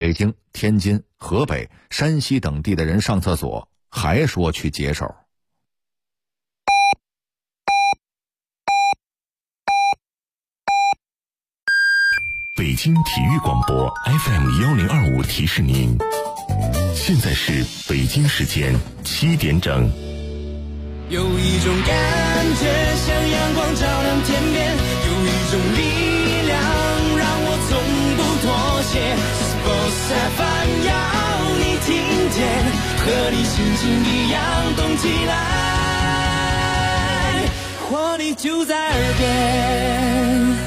北京、天津、河北、山西等地的人上厕所还说去解手。 北京体育广播 FM1025 提示您，现在是北京时间7点整。 有一种感觉像阳光照亮天边，有一种力量让我从不妥协。Sports FM 要你听见，和你心情一样动起来，活力就在耳边。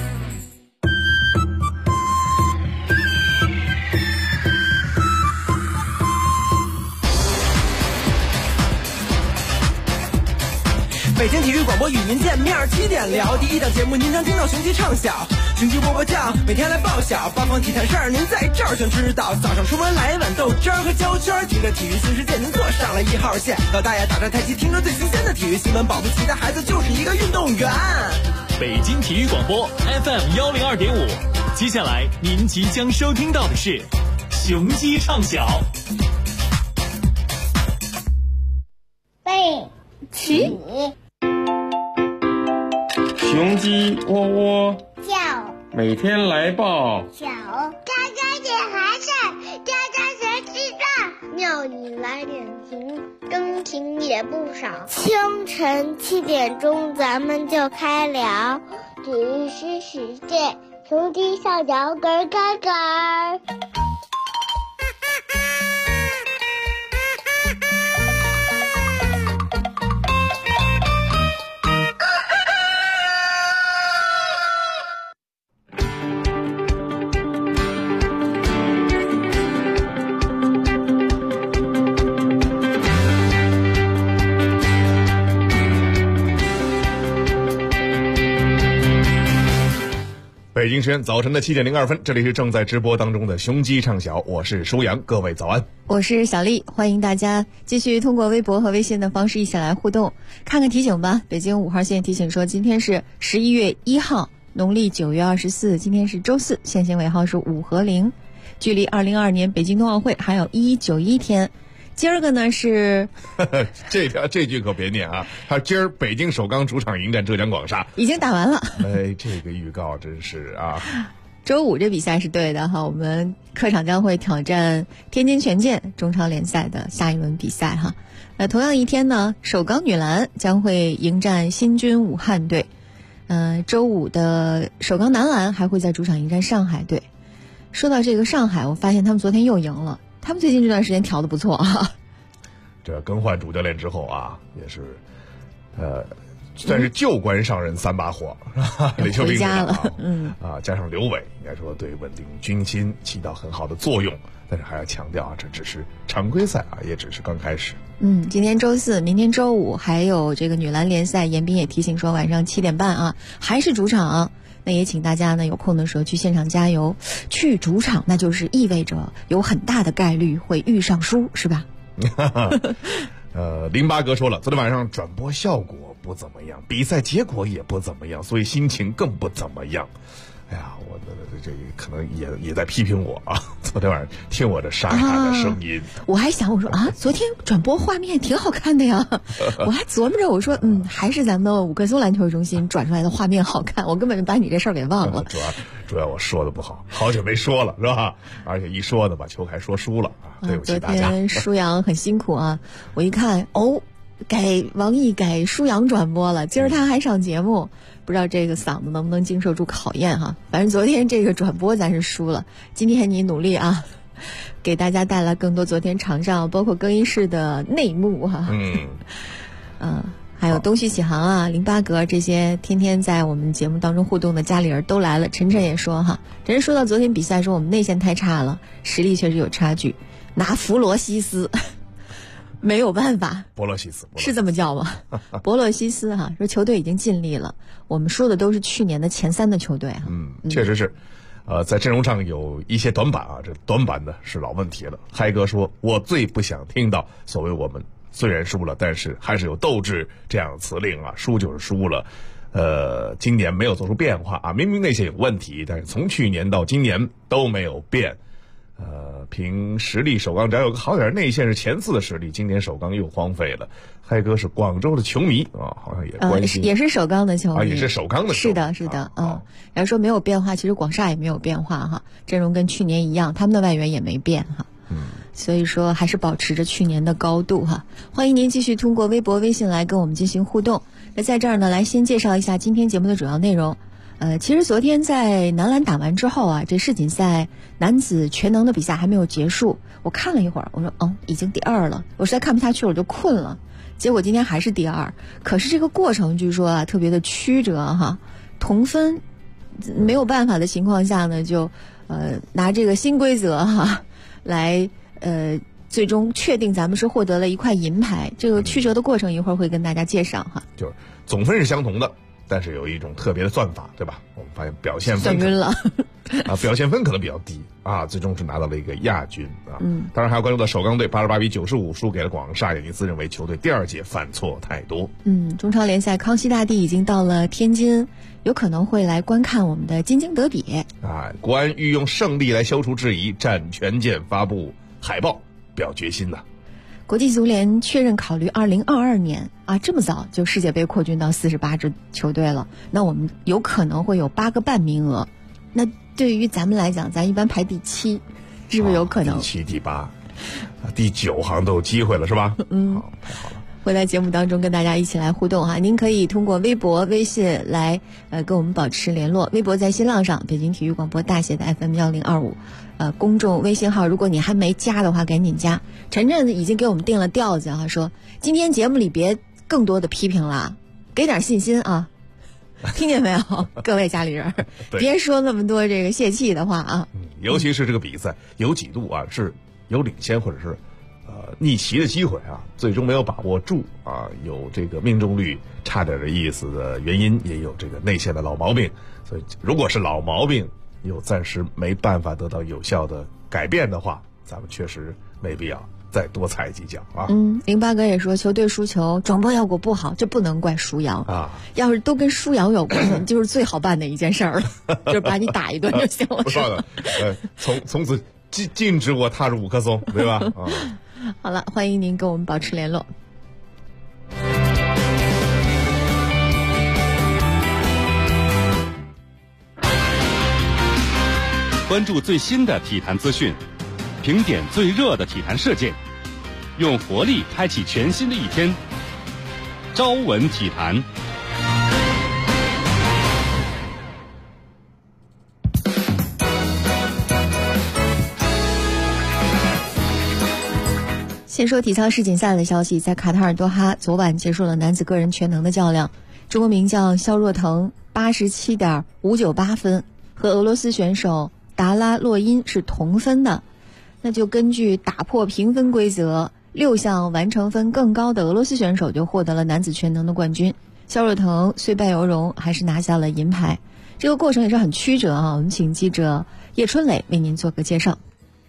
北京体育广播与您见面，7点聊。第一档节目您将听到雄鸡唱晓，雄鸡啵啵叫，每天来报晓。八方体坛事儿您在这儿全知道。早上出门来一碗豆汁儿和焦圈，听着体育新世界您坐上了1号线。老大爷打着太极，听着最新鲜的体育新闻，保不齐的孩子就是一个运动员。 北京体育广播 FM102.5，接下来您即将收听到的是雄鸡唱晓。 背起雄鸡喔喔叫， 每天来报小家家点孩子，家家学吃饭，庙里来点情，真情也不少。清晨7点钟，咱们就开聊，体育新世界，雄鸡上脚咯咯咯。 北京时间早晨的7点02分，这里是正在直播当中的雄鸡唱晓，我是舒阳，各位早安。 我是小丽，欢迎大家继续通过微博和微信的方式一起来互动。看看提醒吧，北京5号线提醒说，今天是11月1号，农历9月24，今天是周四，限行尾号是5和0，距离2022年北京冬奥会还有191天。今儿个呢是这句可别念啊！他今儿北京首钢主场迎战浙江广厦， 已经打完了。 哎，这个预告真是啊！ 周五这比赛是对的哈，我们客场将会挑战天津权健中超联赛的下一轮比赛哈。同样一天呢，首钢女篮将会迎战新军武汉队。周五的首钢男篮还会在主场迎战上海队。说到这个上海，我发现他们昨天又赢了。他们最近这段时间调得不错啊。 这更换主教练之后啊，也是，算是旧官上任3把火，李秋斌回家了，加上刘伟，应该说对稳定军心起到很好的作用。但是还要强调啊，这只是常规赛啊，也只是刚开始。 今天周四，明天周五还有这个女篮联赛，严彬也提醒说晚上7点半啊，还是主场。那也请大家呢有空的时候去现场加油。去主场那就是意味着有很大的概率会遇上输，是吧？ 林巴格说了，昨天晚上转播效果不怎么样，比赛结果也不怎么样，所以心情更不怎么样。哎呀，我的这个可能也在批评我啊！昨天晚上听我这沙哑的声音， 我还想我说昨天转播画面挺好看的呀，我还琢磨着我说还是咱们五棵松篮球中心转出来的画面好看，我根本就把你这事儿给忘了。 主要我说的不好，好久没说了是吧？而且一说呢把球还说输了啊，对不起大家。 昨天舒阳很辛苦啊，我一看王毅改舒阳转播了，今儿他还上节目。不知道这个嗓子能不能经受住考验哈，反正昨天这个转播咱是输了，今天你努力啊，给大家带来更多昨天场上包括更衣室的内幕哈。还有东旭启航啊、林巴格这些天天在我们节目当中互动的家里人都来了。晨晨也说哈，晨晨说到昨天比赛说我们内线太差了，实力确实有差距，拿弗罗西斯。没有办法， 博洛西斯是这么叫吗？博洛西斯哈，说球队已经尽力了，我们说的都是去年的前3的球队啊。 确实是，在阵容上有一些短板啊，这短板呢是老问题了。嗨哥说，我最不想听到所谓我们虽然输了，但是还是有斗志这样的词令啊，输就是输了。今年没有做出变化啊，明明那些有问题，但是从去年到今年都没有变。 凭实力，首钢只要有个好点内线是前4的实力，今年首钢又荒废了。嗨哥是广州的球迷啊，好像也关心， 也是首钢的球迷啊，也是首钢的球迷。 是的，然后说没有变化，其实广厦也没有变化哈，阵容跟去年一样，他们的外援也没变哈。所以说还是保持着去年的高度哈。欢迎您继续通过微博、微信来跟我们进行互动。那在这儿呢，来先介绍一下今天节目的主要内容。其实昨天在男篮打完之后啊，这世锦赛男子全能的比赛还没有结束。我看了一会儿，我说已经第2了，我实在看不下去了，我就困了。结果今天还是第2，可是这个过程据说啊特别的曲折哈，同分没有办法的情况下呢，就拿这个新规则哈来最终确定咱们是获得了一块银牌。这个曲折的过程一会儿会跟大家介绍哈。 就是总分是相同的，但是有一种特别的算法，对吧？我们发现表现分算晕了啊，表现分可能比较低啊，最终是拿到了一个亚军啊。当然还要关注到首钢队88比95输给了广厦，也因此认为球队第2届犯错太多。 中超联赛康熙大帝已经到了天津，有可能会来观看我们的京津德比。 国安欲用胜利来消除质疑，战权健发布海报表决心呐。 国际足联确认考虑2022年啊，这么早就世界杯扩军到48支球队了，那我们有可能会有8个半名额。那对于咱们来讲，咱一般排第7，是不是有可能？ 第7、第8、第9好像都有机会了，是吧？好，太好了。 会在节目当中跟大家一起来互动哈，您可以通过微博、微信来跟我们保持联络。微博在新浪上，北京体育广播大写的 FM1025，公众微信号，如果你还没加的话，赶紧加。晨晨已经给我们定了调子哈，说今天节目里别更多的批评了，给点信心啊，听见没有，各位家里人，别说那么多这个泄气的话啊。 尤其是这个比赛有几度啊是有领先或者是逆袭的机会啊，最终没有把握住啊，有这个命中率差点的意思的原因，也有这个内线的老毛病。所以如果是老毛病又暂时没办法得到有效的改变的话，咱们确实没必要再多踩几脚啊。 08哥也说，球队输球，转播效果不好，这不能怪舒阳啊。要是都跟舒阳有关，就是最好办的一件事儿了，就是把你打一顿就行了。 不错的，从此禁止我踏入5棵松，对吧？ 好了，欢迎您跟我们保持联络。 关注最新的体坛资讯，评点最热的体坛事件，用活力开启全新的一天。朝闻体坛。 先说体操世锦赛的消息，在卡塔尔多哈昨晚结束了男子个人全能的较量，中国名将肖若腾 87.598 分和俄罗斯选手达拉洛因是同分的。那就根据打破评分规则，6项完成分更高的俄罗斯选手就获得了男子全能的冠军。肖若腾虽败犹荣，还是拿下了银牌。这个过程也是很曲折啊，我们请记者叶春磊为您做个介绍。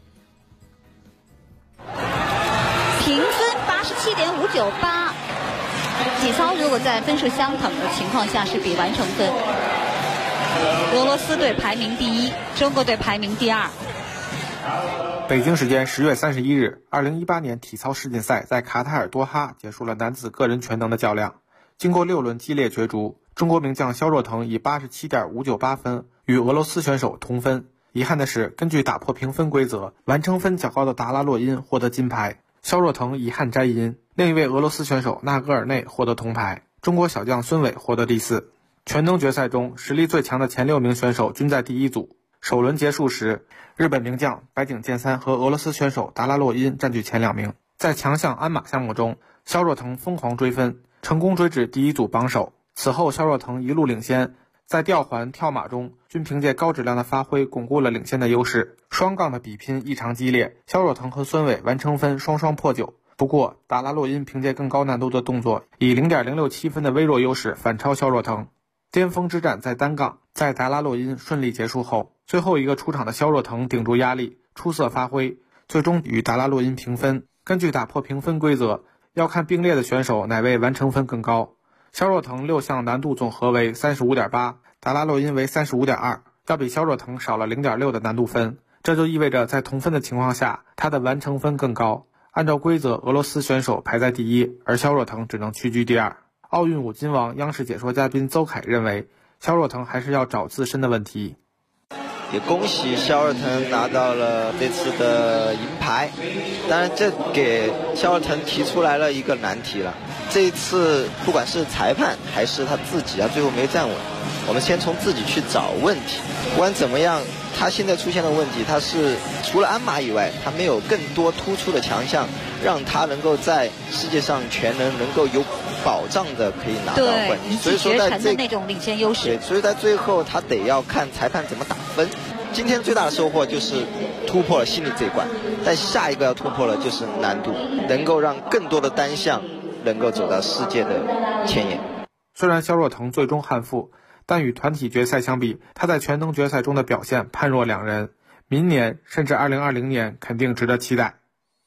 评分87.598，体操如果在分数相等的情况下是比完成分。俄罗斯队排名第1，中国队排名第2。 北京时间10月31日，2018年体操世锦赛在卡塔尔多哈结束了男子个人全能的较量。经过6轮激烈角逐，中国名将肖若腾以 87.598 分与俄罗斯选手同分。遗憾的是，根据打破评分规则，完成分较高的达拉洛因获得金牌，肖若腾遗憾摘银。另一位俄罗斯选手纳戈尔内获得铜牌，中国小将孙伟获得第4。全能决赛中，实力最强的前6名选手均在第1组。首轮结束时，日本名将白井健三和俄罗斯选手达拉洛因占据前2名。在强项鞍马项目中，肖若腾疯狂追分，成功追至第1组榜首。此后肖若腾一路领先，在吊环、跳马中均凭借高质量的发挥巩固了领先的优势。双杠的比拼异常激烈，肖若腾和孙伟完成分双双破9。不过达拉洛因凭借更高难度的动作，以 0.067 分的微弱优势反超肖若腾。巅峰之战在单杠，在达拉洛因顺利结束后，最后一个出场的肖若腾顶住压力，出色发挥，最终与达拉洛因平分。根据打破评分规则，要看并列的选手哪位完成分更高。肖若腾6项难度总和为 35.8， 达拉洛因为 35.2， 要比肖若腾少了 0.6 的难度分。 这就意味着在同分的情况下，他的完成分更高。按照规则，俄罗斯选手排在第一，而肖若腾只能屈居第二。奥运5金王央视解说嘉宾邹凯认为，肖若腾还是要找自身的问题。 也恭喜肖若腾拿到了这次的银牌，当然这给肖若腾提出来了一个难题了。这一次不管是裁判还是他自己最后没站稳，我们先从自己去找问题。不管怎么样，他现在出现的问题，他是除了鞍马以外，他没有更多突出的强项，让他能够在世界上全能能够有保障的可以拿到冠军。 所以说在这那种领先优势， 对，所以在最后他得要看裁判怎么打分。今天最大的收获就是突破了心理这一关，但下一个要突破的就是难度，能够让更多的单项能够走到世界的前沿。 虽然肖若腾最终憾负，但与团体决赛相比，他在全能决赛中的表现判若两人。明年甚至2020年肯定值得期待。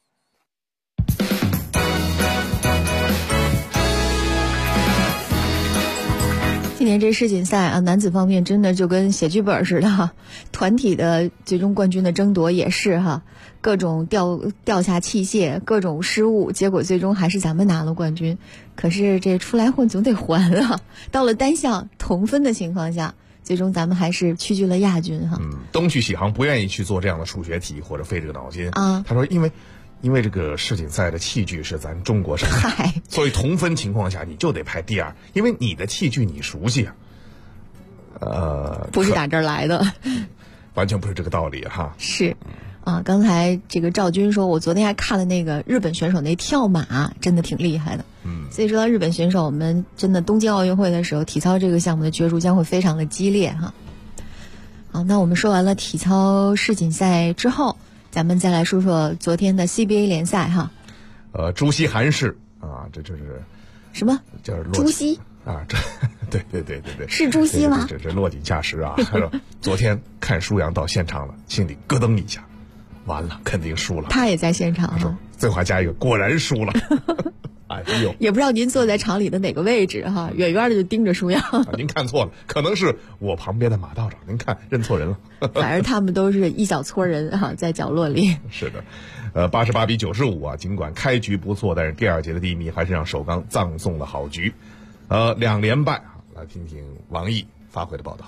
今年这世锦赛啊，男子方面真的就跟写剧本似的哈，团体的最终冠军的争夺也是哈，各种掉下器械，各种失误，结果最终还是咱们拿了冠军。可是这出来混总得还啊，到了单项同分的情况下，最终咱们还是屈居了亚军哈。 东去喜航不愿意去做这样的数学题或者费这个脑筋啊，他说因为这个世锦赛的器具是咱中国生产，所以同分情况下你就得排第二，因为你的器具你熟悉啊。 不是打这儿来的， 完全不是这个道理哈。 是啊，刚才这个赵军说，我昨天还看了那个日本选手那跳马，真的挺厉害的。所以说到日本选手，我们真的东京奥运会的时候，体操这个项目的角逐将会非常的激烈哈。好，那我们说完了体操世锦赛之后，咱们再来说说昨天的 CBA 联赛哈。 朱熹韩氏啊，这就是什么？ 叫朱熹啊，这对， 是朱熹吗？ 这落井下石啊！昨天看舒阳到现场了，心里咯噔一下，完了，肯定输了。 他也在现场哈。 最后还加一个，果然输了。哎呦， 也不知道您坐在场里的哪个位置哈，远远的就盯着舒阳。 您看错了，可能是我旁边的马道长，您看认错人了。 反正他们都是一小撮人哈，在角落里。 是的，88比95啊，尽管开局不错，但是第二节的低迷还是让首钢葬送了好局。2连败啊，来听听王毅发回的报道。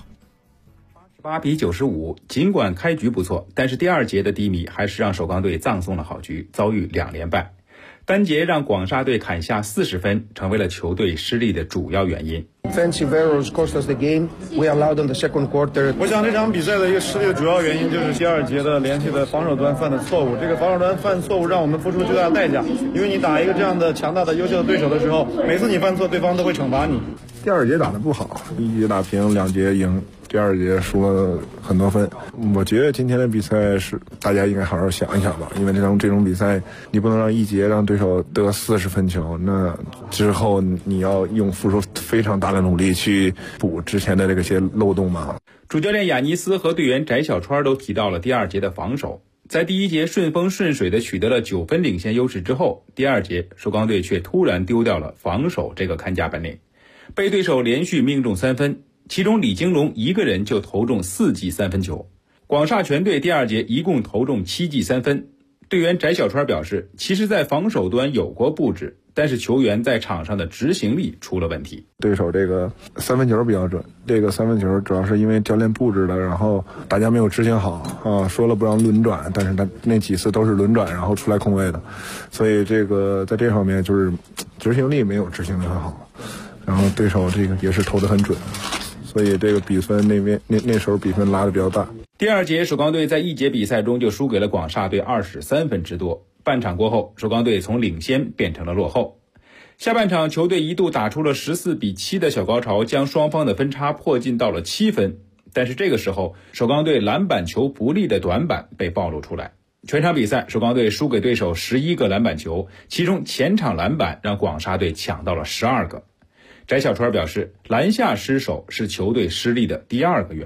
88比95，尽管开局不错，但是第二节的低迷还是让首钢队葬送了好局，遭遇2连败。单节让广厦队砍下40分，成为了球队失利的主要原因。 Defensive errors cost us the game. We allowed them the second quarter. 我想这场比赛的一个失利的主要原因就是第二节的连续的防守端犯的错误。这个防守端犯错误让我们付出巨大的代价，因为你打一个这样的强大的优秀的对手的时候，每次你犯错，对方都会惩罚你。 第二节打得不好，一节打平，2节赢，第二节输了很多分。我觉得今天的比赛是大家应该好好想一想吧，因为这种比赛你不能让一节让对手得40分球，那之后你要付出非常大的努力去补之前的这些漏洞嘛。 主教练雅尼斯和队员翟小川都提到了第二节的防守。在第一节顺风顺水的取得了9分领先优势之后，第二节首钢队却突然丢掉了防守这个看家本领，被对手连续命中3分，其中李金龙一个人就投中4记3分球。广厦全队第二节一共投中7记3分。队员翟小川表示，其实在防守端有过布置，但是球员在场上的执行力出了问题。 对手这个3分球比较准，这个3分球主要是因为教练布置的，然后大家没有执行好啊，说了不让轮转，但是他那几次都是轮转然后出来空位的，所以这个在这方面就是执行力没有执行得很好，然后对手这个也是投得很准，所以这个比分那时候比分拉得比较大。 第二节首钢队在一节比赛中就输给了广厦队23分之多，半场过后首钢队从领先变成了落后。下半场球队一度打出了14比7的小高潮，将双方的分差迫近到了7分，但是这个时候首钢队篮板球不利的短板被暴露出来。全场比赛首钢队输给对手11个篮板球，其中前场篮板让广厦队抢到了12个。翟小川表示，篮下失手是球队失利的第2个原因。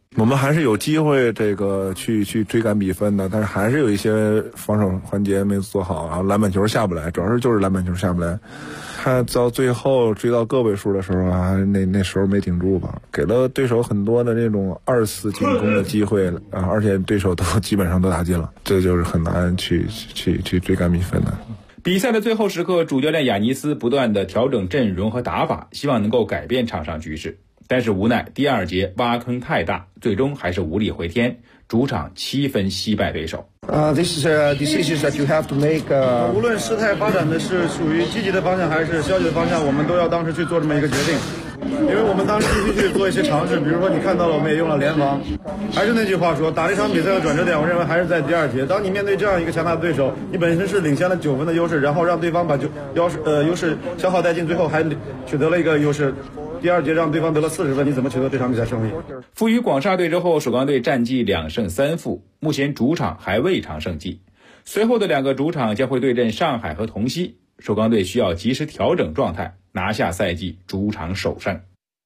我们还是有机会这个去追赶比分的，但是还是有一些防守环节没做好，然后篮板球下不来，主要是就是篮板球下不来。他到最后追到个位数的时候啊，那时候没顶住吧，给了对手很多的这种2次进攻的机会啊，而且对手都基本上都打进了，这就是很难去追赶比分的。 比赛的最后时刻，主教练亚尼斯不断的调整阵容和打法，希望能够改变场上局势。但是无奈第2节挖坑太大，最终还是无力回天，主场7分惜败对手。 This is decisions that you have to make. 无论事态发展的是属于积极的方向还是消极的方向，我们都要当时去做这么一个决定。因为我们当时必须去做一些尝试，比如说你看到了，我们也用了联防。还是那句话说，打这场比赛的转折点，我认为还是在第2节。当你面对这样一个强大的对手，你本身是领先了9分的优势，然后让对方把优势消耗殆尽，最后还取得了一个优势。第2节让对方得了40分，你怎么取得这场比赛胜利？ 负于广厦队之后，首钢队战绩2胜3负，目前主场还未尝胜绩。随后的2个主场将会对阵上海和同曦，首钢队需要及时调整状态，拿下赛季主场首胜。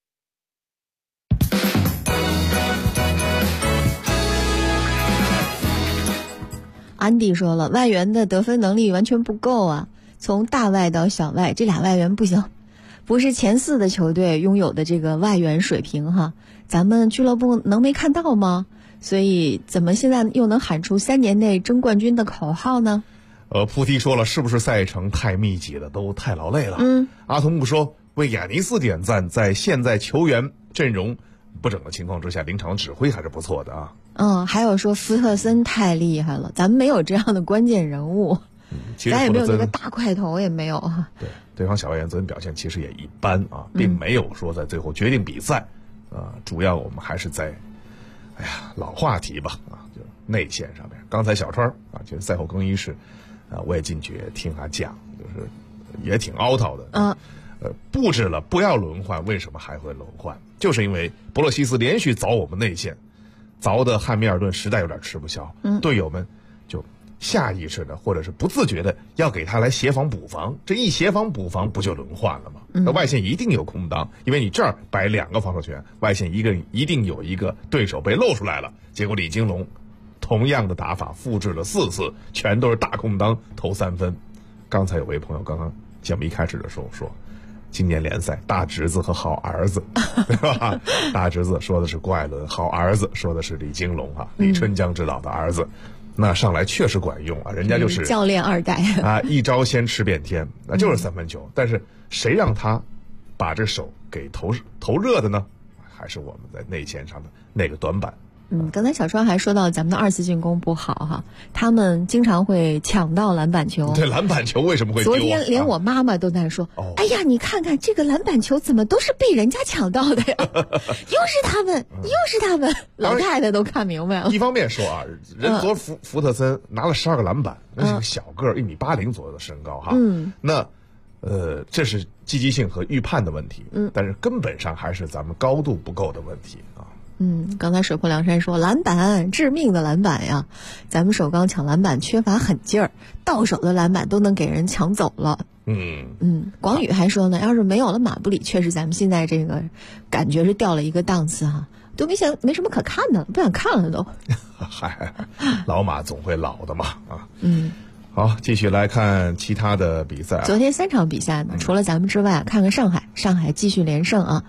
安迪说了，外援的得分能力完全不够啊，从大外到小外，这俩外援不行。不是前4的球队拥有的这个外援水平哈，咱们俱乐部能没看到吗？所以怎么现在又能喊出3年内争冠军的口号呢？ 菩提说了，是不是赛程太密集了，都太劳累了？阿童木说，为亚尼斯点赞，在现在球员阵容不整的情况之下，临场指挥还是不错的啊。 还有说福特森太厉害了，咱们没有这样的关键人物，咱也没有那个大块头，也没有啊。 对方小外援昨天表现其实也一般啊，并没有说在最后决定比赛，主要我们还是在，老话题吧就内线上面。刚才小川其实赛后更衣室，我也进去听他讲，就是也挺凹槽的。布置了不要轮换，为什么还会轮换？就是因为博洛西斯连续凿我们内线，凿的汉密尔顿实在有点吃不消，队友们就下意识的或者是不自觉的要给他来协防补防，这一协防补防不就轮换了吗？那外线一定有空当，因为你这儿摆2个防守权，外线一定有一个对手被露出来了。结果李金龙同样的打法复制了4次，全都是大空当投3分。刚才有位朋友刚刚节目一开始的时候说，今年联赛大侄子和好儿子，对吧？大侄子说的是郭艾伦，好儿子说的是李金龙李春江指导的儿子。那上来确实管用人家就是教练2代一招先吃遍天，那就是3分球。但是谁让他把这手给投热的呢？还是我们在内线上的那个短板。 刚才小川还说到咱们的2次进攻不好哈，他们经常会抢到篮板球。 对，篮板球为什么会丢？ 昨天连我妈妈都在说，哎呀，你看看这个篮板球怎么都是被人家抢到的呀？又是他们，老太太都看明白了。 一方面说人昨福特森拿了12个篮板，那是个小个儿，1.80米左右的身高那这是积极性和预判的问题，但是根本上还是咱们高度不够的问题刚才水泊梁山说篮板致命的篮板呀，咱们首钢抢篮板缺乏狠劲儿，到手的篮板都能给人抢走了。广宇还说呢，要是没有了马布里，确实咱们现在这个感觉是掉了一个档次都没什么可看的，不想看了都。 老马总会老的嘛好，继续来看其他的比赛。 昨天3场比赛呢，除了咱们之外，看看上海继续连胜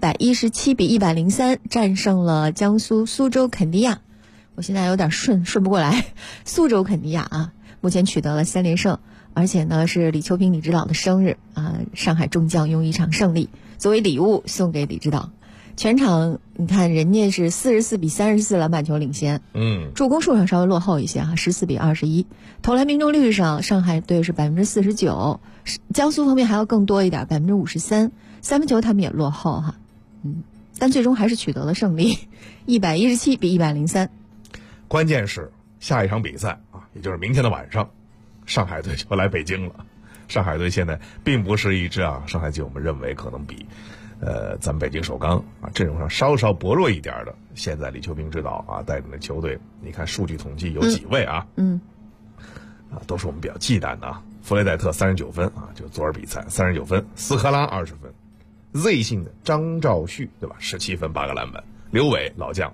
117比103战胜了江苏苏州肯尼亚。我现在有点顺不过来，苏州肯尼亚目前取得了3连胜，而且呢是李秋平李指导的生日上海众将用一场胜利作为礼物送给李指导。全场你看人家是44比34篮板球领先，助攻数上稍微落后一些14比21，投篮命中率上上海队是49%，江苏方面还要更多一点53%，三分球他们也落后但最终还是取得了胜利，117比103。 关键是下一场比赛也就是明天的晚上，上海队就来北京了。上海队现在并不是一支上海队我们认为可能比咱们北京首钢阵容上稍稍薄弱一点的，现在李秋平指导带领的球队，你看数据统计有几位都是我们比较忌惮的弗雷戴特39分就昨儿比赛39分，斯科拉20分，Z 姓的张兆旭对吧，17分8个篮板，刘伟老将对吧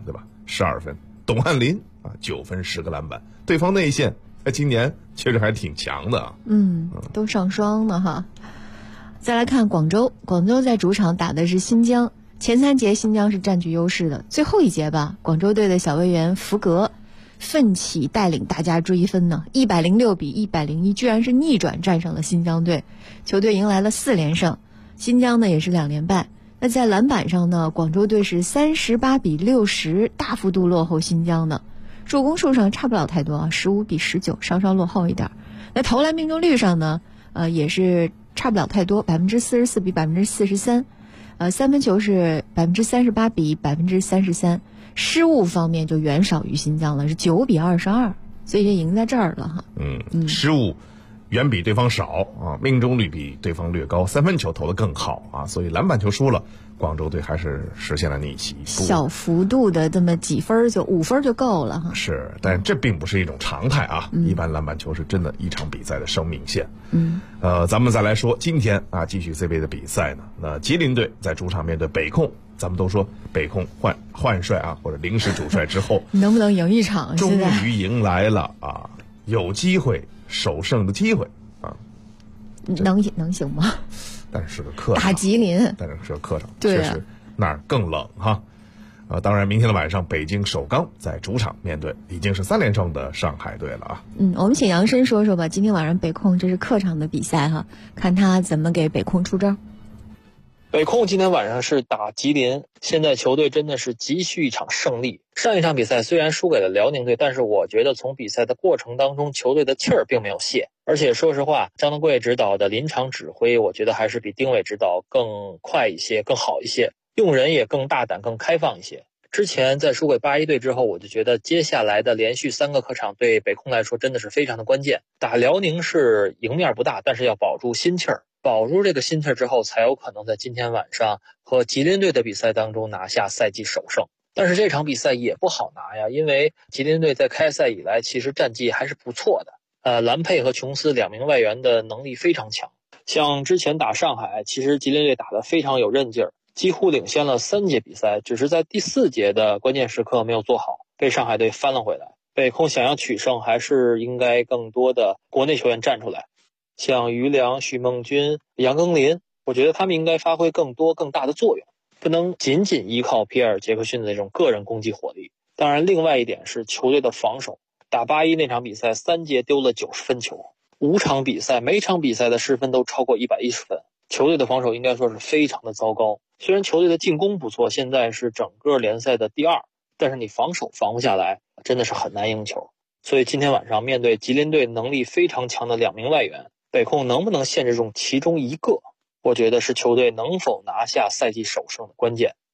12分。董翰林啊9分10个篮板，对方内线在今年确实还挺强的啊。 都上双呢哈。再来看广州在主场打的是新疆，前3节新疆是占据优势的，最后一节吧，广州队的小卫员福格奋起带领大家追分呢，106比101，居然是逆转战胜了新疆队，球队迎来了4连胜，新疆呢也是2连败。那在篮板上呢，广州队是38比60，大幅度落后新疆的。助攻数上差不了太多啊，15比19，稍稍落后一点。那投篮命中率上呢，也是差不了太多，44%比43%，三分球是38%比33%，失误方面就远少于新疆了，是9比22，所以就赢在这儿了哈。 失误远比对方少啊，命中率比对方略高，三分球投得更好啊，所以篮板球输了，广州队还是实现了逆袭， 小幅度的这么几分就5分就够了哈。 是，但这并不是一种常态啊，一般篮板球是真的一场比赛的生命线。咱们再来说今天啊，继续 C 杯的比赛呢，那吉林队在主场面对北控，咱们都说北控换帅啊，或者临时主帅之后能不能赢一场？ 终于迎来了啊，有机会首胜的机会啊， 能行吗？ 但是个客场打吉林， 但是个客场， 对确实那儿更冷哈。当然明天的晚上，北京首钢在主场面对已经是3连胜的上海队了啊。 我们请杨申说说吧，今天晚上北控这是客场的比赛哈，看他怎么给北控出招。 北控今天晚上是打吉林，现在球队真的是急需一场胜利。上一场比赛虽然输给了辽宁队，但是我觉得从比赛的过程当中，球队的气儿并没有泄。而且说实话，张德贵指导的临场指挥，我觉得还是比丁伟指导更快一些，更好一些，用人也更大胆、更开放一些。之前在输给81队之后，我就觉得接下来的连续3个客场对北控来说真的是非常的关键。打辽宁是赢面不大，但是要保住心气儿。保住这个心气儿之后，才有可能在今天晚上和吉林队的比赛当中拿下赛季首胜。但是这场比赛也不好拿呀，因为吉林队在开赛以来其实战绩还是不错的。兰佩和琼斯2名外援的能力非常强。像之前打上海，其实吉林队打得非常有韧劲儿，几乎领先了3节比赛，只是在第4节的关键时刻没有做好，被上海队翻了回来。北控想要取胜，还是应该更多的国内球员站出来。像于良、许梦军、杨庚林，我觉得他们应该发挥更多更大的作用，不能仅仅依靠皮尔·杰克逊的那种个人攻击火力。当然另外一点是球队的防守，打81那场比赛3节丢了90分球，5场比赛每场比赛的失分都超过110分，球队的防守应该说是非常的糟糕。虽然球队的进攻不错，现在是整个联赛的第2，但是你防守防不下来，真的是很难赢球。所以今天晚上面对吉林队能力非常强的2名外援，北控能不能限制住其中一个，我觉得是球队能否拿下赛季首胜的关键。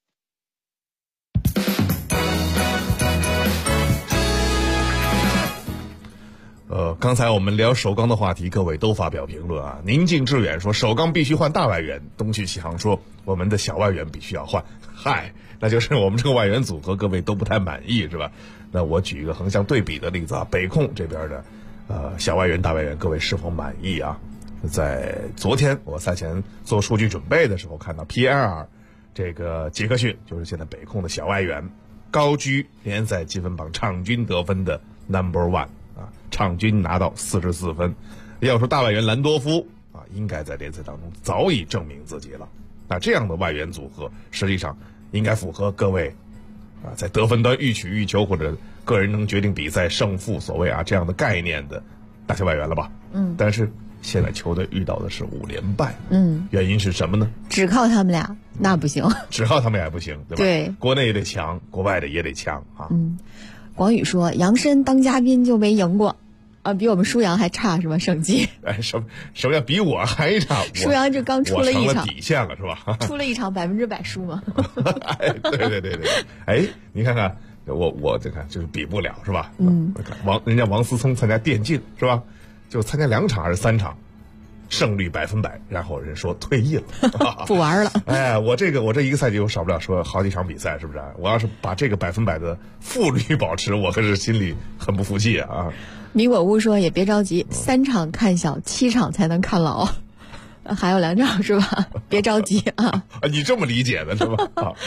刚才我们聊首钢的话题，各位都发表评论啊。宁静致远说首钢必须换大外援，东旭启航说我们的小外援必须要换。嗨，那就是我们这个外援组合各位都不太满意是吧？那我举一个横向对比的例子啊，北控这边的小外援大外援各位是否满意啊？在昨天我赛前做数据准备的时候，看到 PLR 这个杰克逊就是现在北控的小外援，高居联赛积分榜场均得分的 No.1 啊，场均拿到44分。要说大外援兰多夫啊，应该在联赛当中早已证明自己了。那这样的外援组合实际上应该符合各位啊在得分端欲取欲求或者个人能决定比赛胜负所谓啊这样的概念的大小外援了吧？但是现在球队遇到的是5连败，原因是什么呢？ 只靠他们俩那不行， 只靠他们俩不行，对吧？ 对， 国内也得强，国外的也得强啊。 广宇说杨申当嘉宾就没赢过啊，比我们舒阳还差是吧？成绩？ 什么叫比我还差？ 舒阳这刚出了一场， 我成了底线了是吧？ 出了一场100%输嘛？ 对，哎，你看看我这看就是比不了是吧？人家王思聪参加电竞是吧？就参加2场还是3场，胜率100%，然后人说退役了， 不玩了。 哎，我这一个赛季我少不了说好几场比赛，是不是？我要是把这个100%的负率保持，我可是心里很不服气啊。 米果屋说也别着急，3场看小，7场才能看老，还有2场是吧？别着急啊。 你这么理解的是吧？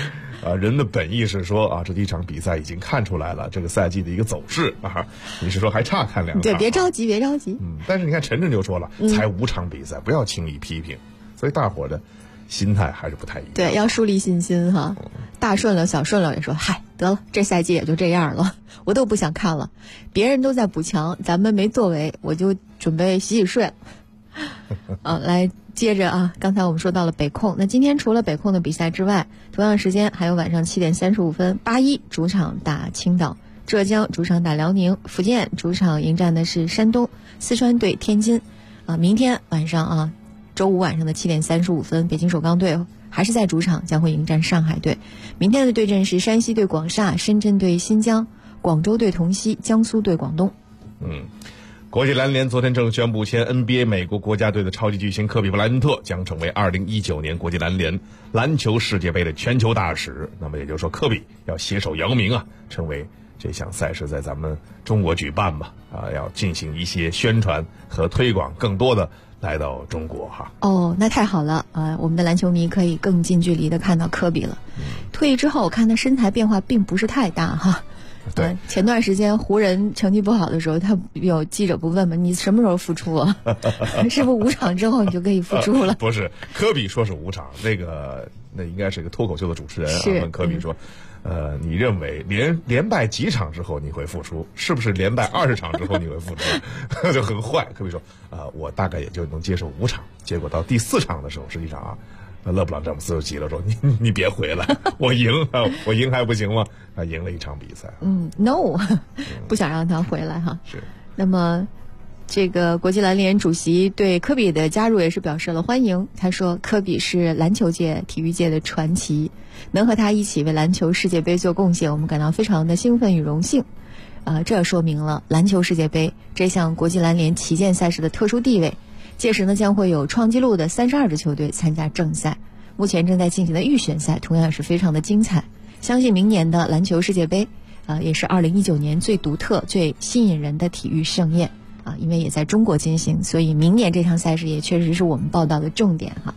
人的本意是说啊，这一场比赛已经看出来了这个赛季的一个走势啊，你是说还差看2场？ 对，别着急，别着急。 但是你看陈晨就说了，才5场比赛，不要轻易批评，所以大伙的心态还是不太一样。 对，要树立信心哈。大顺了、小顺了也说，嗨，得了，这赛季也就这样了，我都不想看了。别人都在补强，咱们没作为，我就准备洗洗睡。来接着啊，刚才我们说到了北控，那今天除了北控的比赛之外，同样时间还有晚上7点35分，81主场打青岛，浙江主场打辽宁，福建主场迎战的是山东，四川对天津。明天晚上啊，周五晚上的7点35分，北京首钢队还是在主场将会迎战上海队。明天的对阵是山西对广厦，深圳对新疆，广州对同曦，江苏对广东。 国际篮联昨天正式宣布，前 NBA 美国国家队的超级巨星科比布莱恩特将成为2019年国际篮联篮球世界杯的全球大使。那么也就是说，科比要携手姚明啊，成为这项赛事在咱们中国举办吧，要进行一些宣传和推广，更多的来到中国哈。 那太好了啊！我们的篮球迷可以更近距离的看到科比了。退役之后，我看他身材变化并不是太大哈。 对， 前段时间湖人成绩不好的时候，他有记者不问吗？你什么时候复出啊？是不是5场之后你就可以复出了？ 不是，科比说是5场，那应该是一个脱口秀的主持人问科比说，你认为连败几场之后你会复出？是不是连败20场之后你会复出？就很坏。科比说，我大概也就能接受5场。结果到第4场的时候，实际上啊，勒布朗詹姆斯就急了，说你别回来，我赢还不行吗？赢了一场比赛。 No， 不想让他回来哈。 是。 那么，这个国际篮联主席对科比的加入也是表示了欢迎。他说，科比是篮球界、体育界的传奇，能和他一起为篮球世界杯做贡献，我们感到非常的兴奋与荣幸。这说明了篮球世界杯这项国际篮联旗舰赛事的特殊地位。届时呢，将会有创纪录的32支球队参加正赛。目前正在进行的预选赛同样是非常的精彩。相信明年的篮球世界杯，也是2019年最独特、最吸引人的体育盛宴啊！因为也在中国进行，所以明年这场赛事也确实是我们报道的重点哈。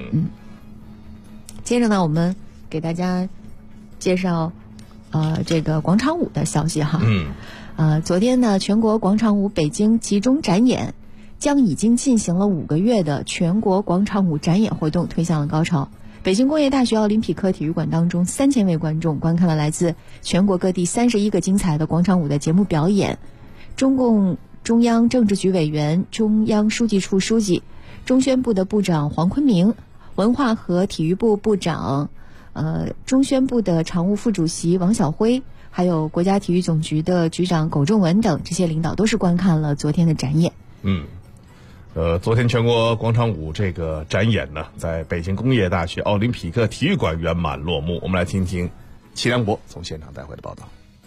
接着呢，我们给大家介绍这个广场舞的消息哈。昨天呢，全国广场舞北京集中展演将已经进行了5个月的全国广场舞展演活动推向了高潮。北京工业大学奥林匹克体育馆当中，3000位观众观看了来自全国各地31个精彩的广场舞的节目表演。中共中央政治局委员、中央书记处书记、中宣部的部长黄坤明、文化和体育部部长、中宣部的常务副主席王晓辉，还有国家体育总局的局长苟仲文等这些领导都是观看了昨天的展演。 昨天全国广场舞这个展演呢，在北京工业大学奥林匹克体育馆圆满落幕。我们来听听齐良博从现场带回的报道。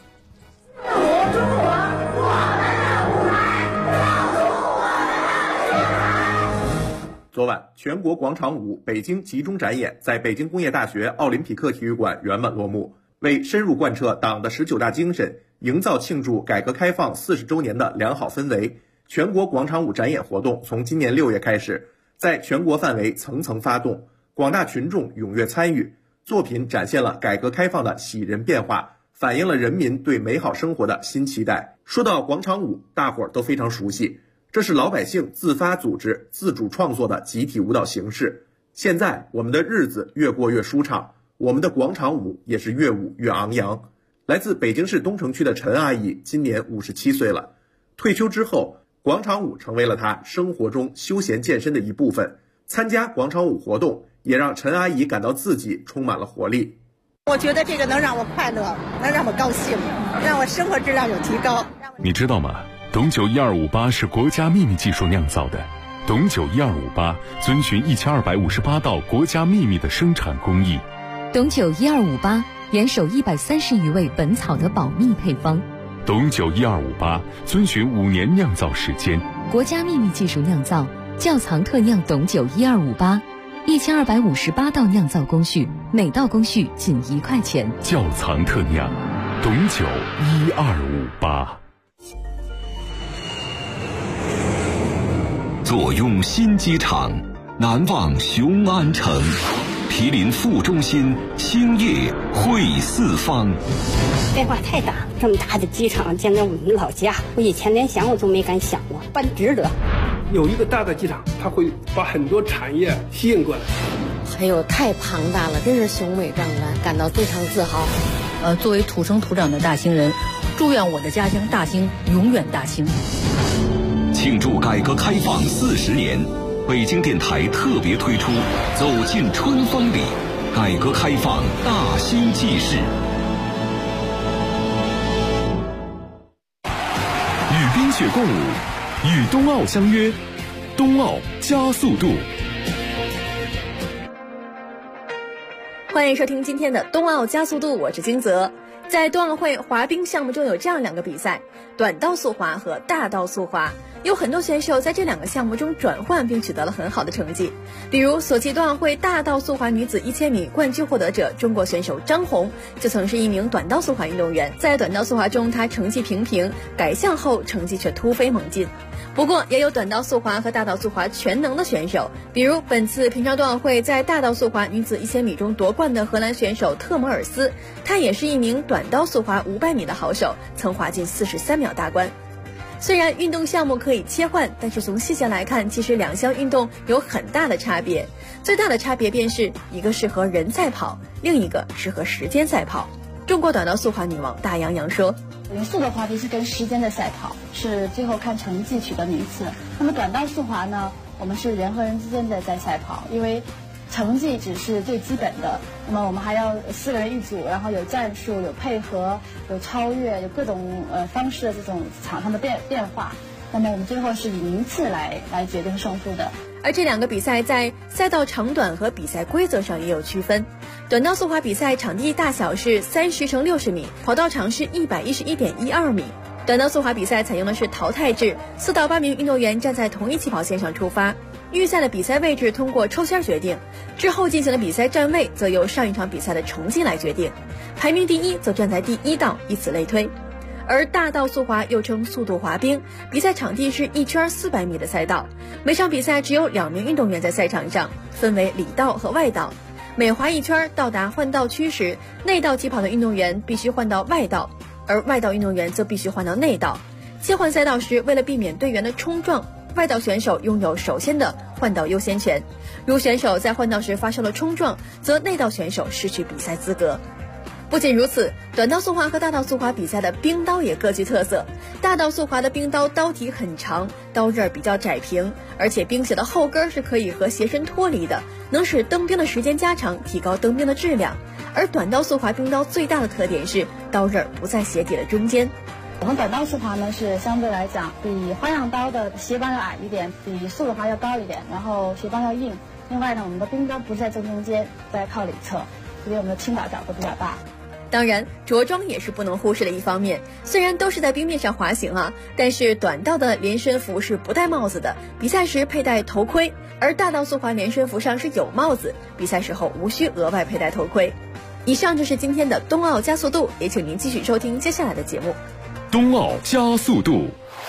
昨晚，全国广场舞北京集中展演在北京工业大学奥林匹克体育馆圆满落幕，为深入贯彻党的19大精神，营造庆祝改革开放40周年的良好氛围。全国广场舞展演活动从今年6月开始，在全国范围层层发动，广大群众踊跃参与，作品展现了改革开放的喜人变化，反映了人民对美好生活的新期待。说到广场舞，大伙儿都非常熟悉，这是老百姓自发组织、自主创作的集体舞蹈形式。现在我们的日子越过越舒畅，我们的广场舞也是越舞越昂扬。来自北京市东城区的陈阿姨今年57岁了，退休之后，广场舞成为了她生活中休闲健身的一部分。参加广场舞活动也让陈阿姨感到自己充满了活力。 我觉得这个能让我快乐，能让我高兴，让我生活质量有提高。 你知道吗？董酒1258是国家秘密技术酿造的。董酒1258遵循1258道国家秘密的生产工艺。 董酒1258严守130余味本草的保密配方。 董酒1258遵循5年酿造时间， 国家秘密技术酿造，窖藏特酿董酒1258，1258道酿造工序，每道工序仅1块钱。 窖藏特酿，董酒1258。 坐拥新机场，难忘雄安城。 毗邻副中心，星夜会四方。 变化太大，这么大的机场建在我们老家，我以前连想我都没敢想过，办值得。 有一个大的机场，它会把很多产业吸引过来。 还有太庞大了，真是雄伟壮观，感到非常自豪。 作为土生土长的大兴人，祝愿我的家乡大兴永远大兴。 庆祝改革开放40年，北京电台特别推出《走进春风里》，改革开放大兴纪事。 与冰雪共舞，与冬奥相约，冬奥加速度。 欢迎收听今天的冬奥加速度，我是金泽。在冬奥会滑冰项目中有这样2个比赛，短道速滑和大道速滑。有很多选手在这2个项目中转换并取得了很好的成绩，比如索契冬奥会大道速滑女子1000米冠军获得者中国选手张红，就曾是一名短道速滑运动员。在短道速滑中，她成绩平平，改项后成绩却突飞猛进。不过也有短道速滑和大道速滑全能的选手，比如本次平昌冬奥会在大道速滑女子1000米中夺冠的荷兰选手特摩尔斯，她也是一名短道速滑500米的好手，曾滑进43秒大关。虽然运动项目可以切换，但是从细节来看，其实2项运动有很大的差别。最大的差别便是一个是和人赛跑，另一个是和时间赛跑。中国短道速滑女王大杨洋说， 速的滑冰是跟时间的赛跑，是最后看成绩取得名次。那么短道速滑呢，我们是人和人之间的在赛跑，因为成绩只是最基本的，那么我们还要4个人一组，然后有战术，有配合，有超越，有各种方式的这种场上的变化。那么我们最后是以名次来决定胜负的。 而这2个比赛在赛道长短和比赛规则上也有区分。短道速滑比赛场地大小是30×60米，跑道长是111.12米。短道速滑比赛采用的是淘汰制，4到8名运动员站在同一起跑线上出发，预赛的比赛位置通过抽签决定，之后进行的比赛站位则由上一场比赛的成绩来决定，排名第1则站在第1道，以此类推。而大道速滑又称速度滑冰，比赛场地是1圈400米的赛道，每场比赛只有2名运动员在赛场上，分为里道和外道。每滑1圈到达换道区时，内道起跑的运动员必须换到外道，而外道运动员则必须换到内道。切换赛道时，为了避免队员的冲撞，外道选手拥有首先的换道优先权，如选手在换道时发生了冲撞，则内道选手失去比赛资格。不仅如此，短道速滑和大道速滑比赛的冰刀也各具特色。大道速滑的冰刀刀体很长，刀刃比较窄平，而且冰鞋的后跟是可以和鞋身脱离的，能使蹬冰的时间加长，提高蹬冰的质量。而短道速滑冰刀最大的特点是刀刃不在鞋底的中间。 我们短道速滑呢是相对来讲比花样刀的鞋帮要矮一点，比速的滑要高一点，然后鞋帮要硬。另外呢，我们的冰刀不在正中间，在靠里侧，所以我们的倾倒角度比较大。 当然，着装也是不能忽视的一方面。虽然都是在冰面上滑行啊，但是短道的连身服是不戴帽子的，比赛时佩戴头盔；而大道速滑连身服上是有帽子，比赛时候无需额外佩戴头盔。以上就是今天的冬奥加速度，也请您继续收听接下来的节目。 冬奥加速度。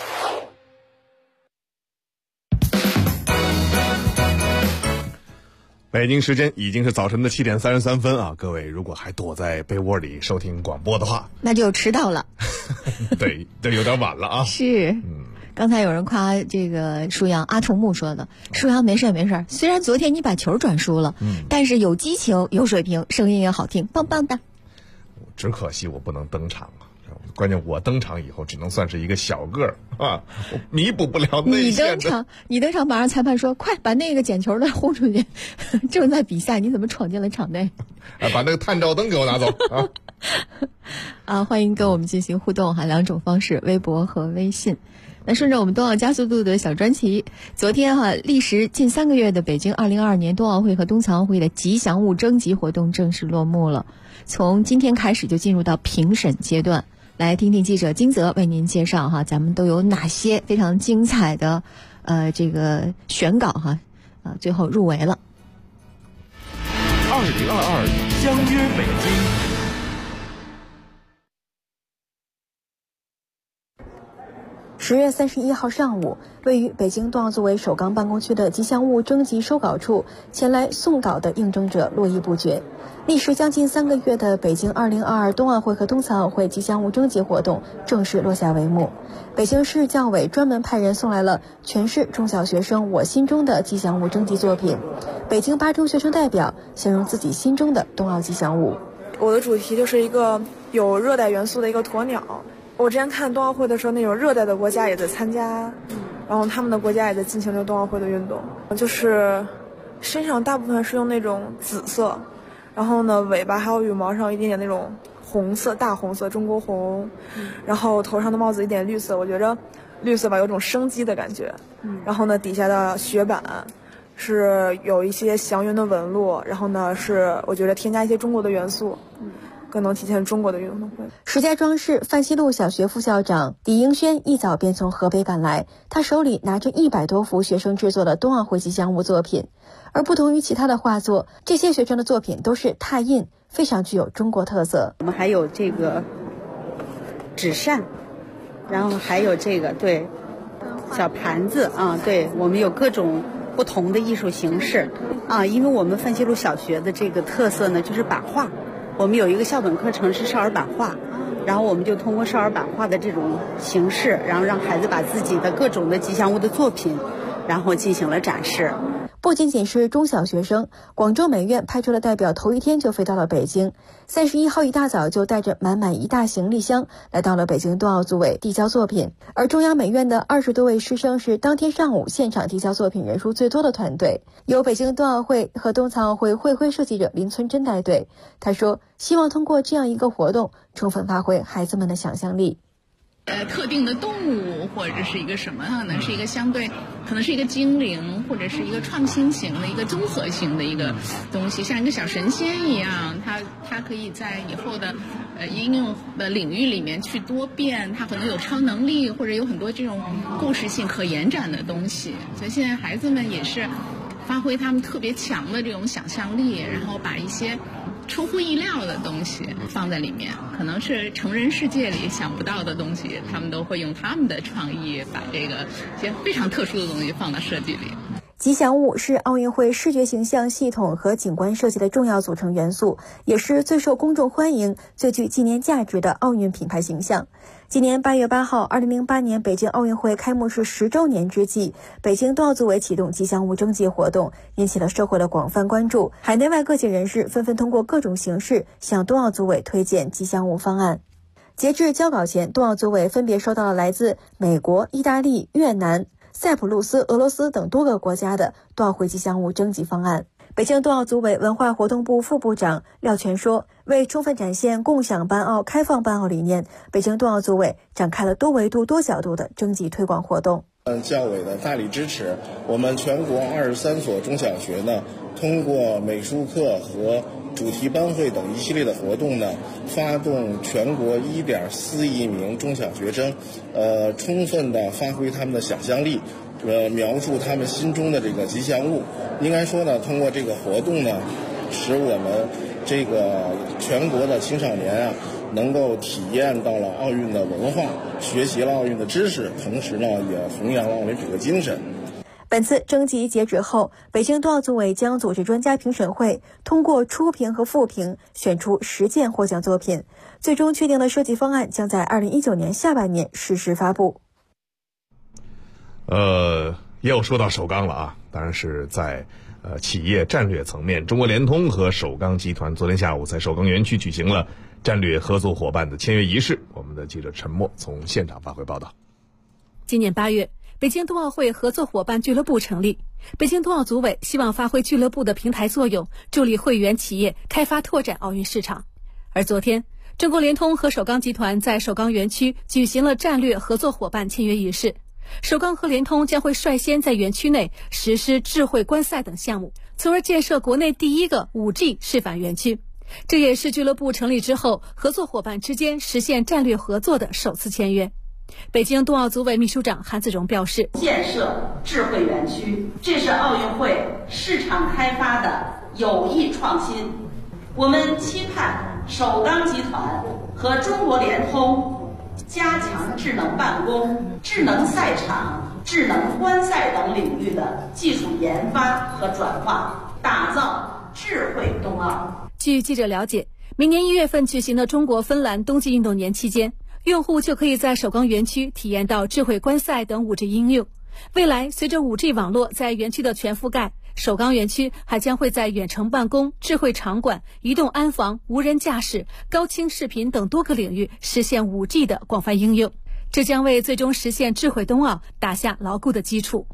北京时间已经是早晨的7点33分啊！各位如果还躲在被窝里收听广播的话， 那就迟到了。 对，这有点晚了啊。 是，刚才有人夸这个舒阳阿童木说的，舒阳没事没事，虽然昨天你把球转输了，但是有激情有水平，声音也好听，棒棒的。 只可惜我不能登场啊！关键我登场以后只能算是一个小个儿啊，我弥补不了内线的。 你登场，马上裁判说快把那个捡球的轰出去，正在比赛，你怎么闯进了场内？ 把那个探照灯给我拿走啊！ 啊，欢迎跟我们进行互动哈，2种方式，微博和微信。那顺着我们冬奥加速度的小专辑，昨天历时近3个月的北京2022年冬奥会和冬残奥会的吉祥物征集活动正式落幕了，从今天开始就进入到评审阶段。来听听记者金泽为您介绍咱们都有哪些非常精彩的这个选稿最后入围了。 2022相约北京。 10月31号上午，位于北京冬奥组委首钢办公区的吉祥物征集收稿处，前来送稿的应征者络绎不绝。历时将近3个月的北京2022冬奥会和冬残奥会吉祥物征集活动正式落下帷幕。北京市教委专门派人送来了全市中小学生我心中的吉祥物征集作品。北京8中学生代表形容自己心中的冬奥吉祥物。 我的主题就是一个有热带元素的一个鸵鸟。我之前看冬奥会的时候，那种热带的国家也在参加，然后他们的国家也在进行着冬奥会的运动，就是身上大部分是用那种紫色，然后呢尾巴还有羽毛上有一点点那种红色，大红色，中国红，然后头上的帽子一点绿色，我觉着绿色吧有种生机的感觉，然后呢底下的雪板是有一些祥云的纹路，然后呢是我觉得添加一些中国的元素，更能体现中国的运动会。 石家庄市范西路小学副校长李英轩一早便从河北赶来，他手里拿着100多幅学生制作的冬奥会吉祥物作品。而不同于其他的画作，这些学生的作品都是拓印，非常具有中国特色。 我们还有这个纸扇，然后还有这个对小盘子啊，对，我们有各种不同的艺术形式啊。因为我们范西路小学的这个特色呢，就是版画。我们有一个校本课程是少儿版画，然后我们就通过少儿版画的这种形式，然后让孩子把自己的各种的吉祥物的作品，然后进行了展示。 不仅仅是中小学生，广州美院派出的代表头一天就飞到了北京，31号一大早就带着满一大行李箱来到了北京冬奥组委递交作品。而中央美院的20多位师生是当天上午现场递交作品人数最多的团队，由北京冬奥会和冬残奥会会徽设计者林村真带队。他说，希望通过这样一个活动，充分发挥孩子们的想象力。 特定的动物或者是一个什么，它可能是一个相对，可能是一个精灵，或者是一个创新型的一个综合型的一个东西，像一个小神仙一样，它可以在以后的应用的领域里面去多变，它可能有超能力，或者有很多这种故事性可延展的东西。所以现在孩子们也是发挥他们特别强的这种想象力，然后把一些出乎意料的东西放在里面，可能是成人世界里想不到的东西，他们都会用他们的创意把这个一些非常特殊的东西放到设计里。 吉祥物是奥运会视觉形象系统和景观设计的重要组成元素，也是最受公众欢迎、最具纪念价值的奥运品牌形象。今年8月8号，2008年北京奥运会开幕式10周年之际，北京冬奥组委启动吉祥物征集活动，引起了社会的广泛关注。海内外各界人士纷纷通过各种形式向冬奥组委推荐吉祥物方案。截至交稿前，冬奥组委分别收到了来自美国、意大利、越南、塞浦路斯、俄罗斯等多个国家的冬奥会吉祥物征集方案。北京冬奥组委文化活动部副部长廖全说，为充分展现共享办奥、开放办奥理念，北京冬奥组委展开了多维度、多角度的征集推广活动。 教委的大力支持，我们全国23所中小学呢，通过美术课和主题班会等一系列的活动呢，发动全国1.4亿名中小学生，充分的发挥他们的想象力，描述他们心中的这个吉祥物。应该说呢，通过这个活动呢，使我们这个全国的青少年啊，能够体验到了奥运的文化，学习了奥运的知识，同时呢，也弘扬了奥林匹克精神。 本次征集截止后，北京冬奥组委将组织专家评审会通过初评和复评，选出10件获奖作品，最终确定的设计方案将在2019年下半年实施发布。 也有说到首钢了啊，当然是在企业战略层面，中国联通和首钢集团昨天下午在首钢园区举行了战略合作伙伴的签约仪式。我们的记者陈默从现场发回报道。 今年8月，北京冬奥会合作伙伴俱乐部成立，北京冬奥组委希望发挥俱乐部的平台作用，助力会员企业开发拓展奥运市场。而昨天，中国联通和首钢集团在首钢园区举行了战略合作伙伴签约仪式。首钢和联通将会率先在园区内实施智慧观赛等项目，从而建设国内第一个5G 示范园区。这也是俱乐部成立之后合作伙伴之间实现战略合作的首次签约。北京冬奥组委秘书长韩子荣表示， 建设智慧园区，这是奥运会市场开发的有益创新。我们期盼首钢集团和中国联通加强智能办公、智能赛场、智能观赛等领域的技术研发和转化，打造智慧冬奥。 据记者了解，明年1月份举行的中国芬兰冬季运动年期间，用户就可以在首钢园区体验到智慧观赛等 5G 应用。未来，随着 5G 网络在园区的全覆盖，首钢园区还将会在远程办公、智慧场馆、移动安防、无人驾驶、高清视频等多个领域实现 5G 的广泛应用，这将为最终实现智慧冬奥打下牢固的基础。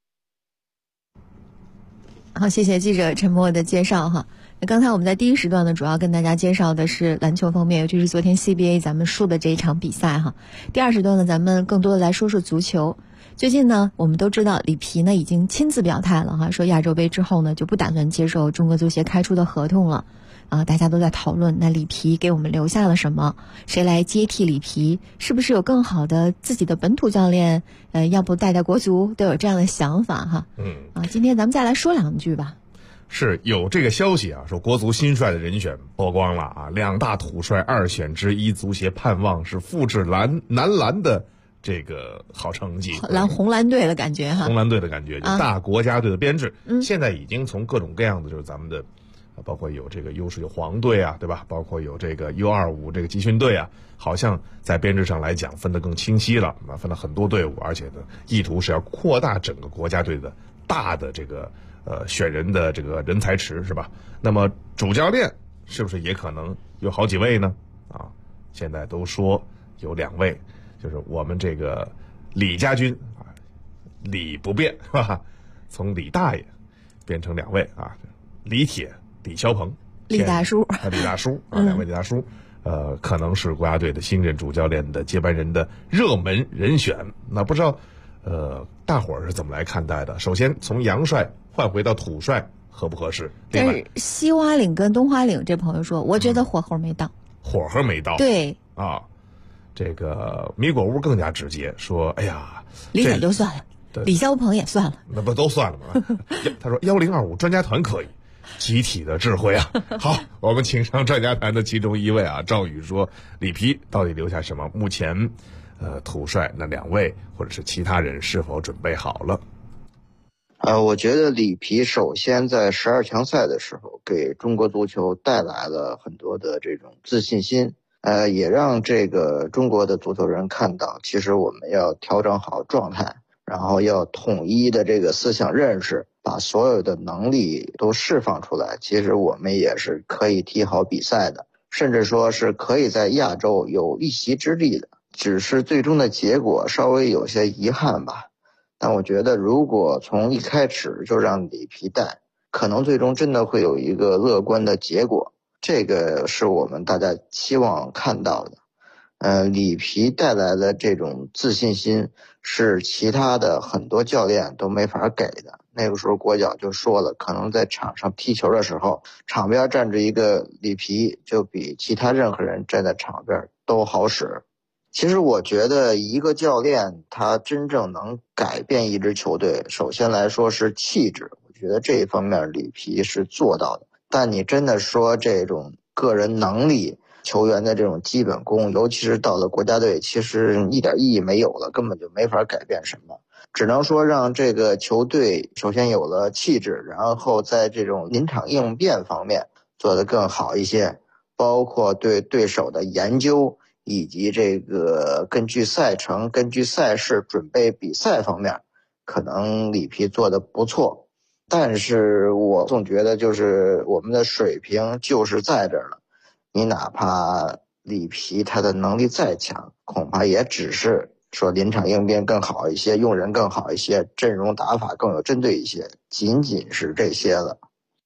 好，谢谢记者陈默的介绍哈。那刚才我们在第一时段呢，主要跟大家介绍的是篮球方面，尤其是昨天 CBA 咱们输的这一场比赛哈。第二时段呢，咱们更多的来说说足球。最近呢，我们都知道里皮呢已经亲自表态了哈，说亚洲杯之后呢就不打算接受中国足协开出的合同了。大家都在讨论，那里皮给我们留下了什么？谁来接替里皮？是不是有更好的自己的本土教练？要不带国足？都有这样的想法哈。今天咱们再来说两句吧。 是有这个消息啊，说国足新帅的人选曝光了啊，2大土帅2选之一，足协盼望是复制男篮的这个好成绩， 红蓝队的感觉哈， 红蓝队的感觉，就大国家队的编制，现在已经从各种各样的就是咱们的，包括有这个有黄队啊，对吧？包括有这个 U25这个集训队啊，好像在编制上来讲分得更清晰了，分了很多队伍，而且呢，意图是要扩大整个国家队的大的这个选人的这个人才池，是吧？那么主教练是不是也可能有好几位呢？现在都说有2位。就是我们这个李家军啊，李不变是吧？从李大爷变成2位啊，李铁、李霄鹏、 李大叔啊，2位李大叔，可能是国家队的新任主教练的接班人的热门人选。那不知道大伙儿是怎么来看待的？首先从洋帅换回到土帅合不合适？ 但是西瓜岭跟东花岭这朋友说，我觉得火候没到。 火候没到。 对啊。这个米果屋更加直接说：“哎呀， 李铁就算了，李霄鹏也算了， 那不都算了吗？”他说：“1025专家团可以，集体的智慧啊！”好，我们请上专家团的其中一位啊，赵宇说：“里皮到底留下什么？目前，土帅那2位或者是其他人是否准备好了？” 我觉得里皮首先在12强赛的时候给中国足球带来了很多的这种自信心。也让这个中国的足球人看到，其实我们要调整好状态，然后要统一的这个思想认识，把所有的能力都释放出来。其实我们也是可以踢好比赛的，甚至说是可以在亚洲有一席之地的。只是最终的结果稍微有些遗憾吧。但我觉得如果从一开始就让里皮带，可能最终真的会有一个乐观的结果。这个是我们大家期望看到的。里皮带来的这种自信心是其他的很多教练都没法给的。那个时候国脚就说了，可能在场上踢球的时候，场边站着一个里皮就比其他任何人站在场边都好使。其实我觉得一个教练他真正能改变一支球队，首先来说是气质，我觉得这一方面里皮是做到的。但你真的说这种个人能力、球员的这种基本功，尤其是到了国家队，其实一点意义没有了，根本就没法改变什么。只能说让这个球队首先有了气质，然后在这种临场应变方面做得更好一些，包括对对手的研究，以及这个根据赛程、根据赛事准备比赛方面，可能里皮做得不错。但是我总觉得就是我们的水平就是在这儿了，你哪怕里皮他的能力再强，恐怕也只是说临场应变更好一些，用人更好一些，阵容打法更有针对一些，仅仅是这些了。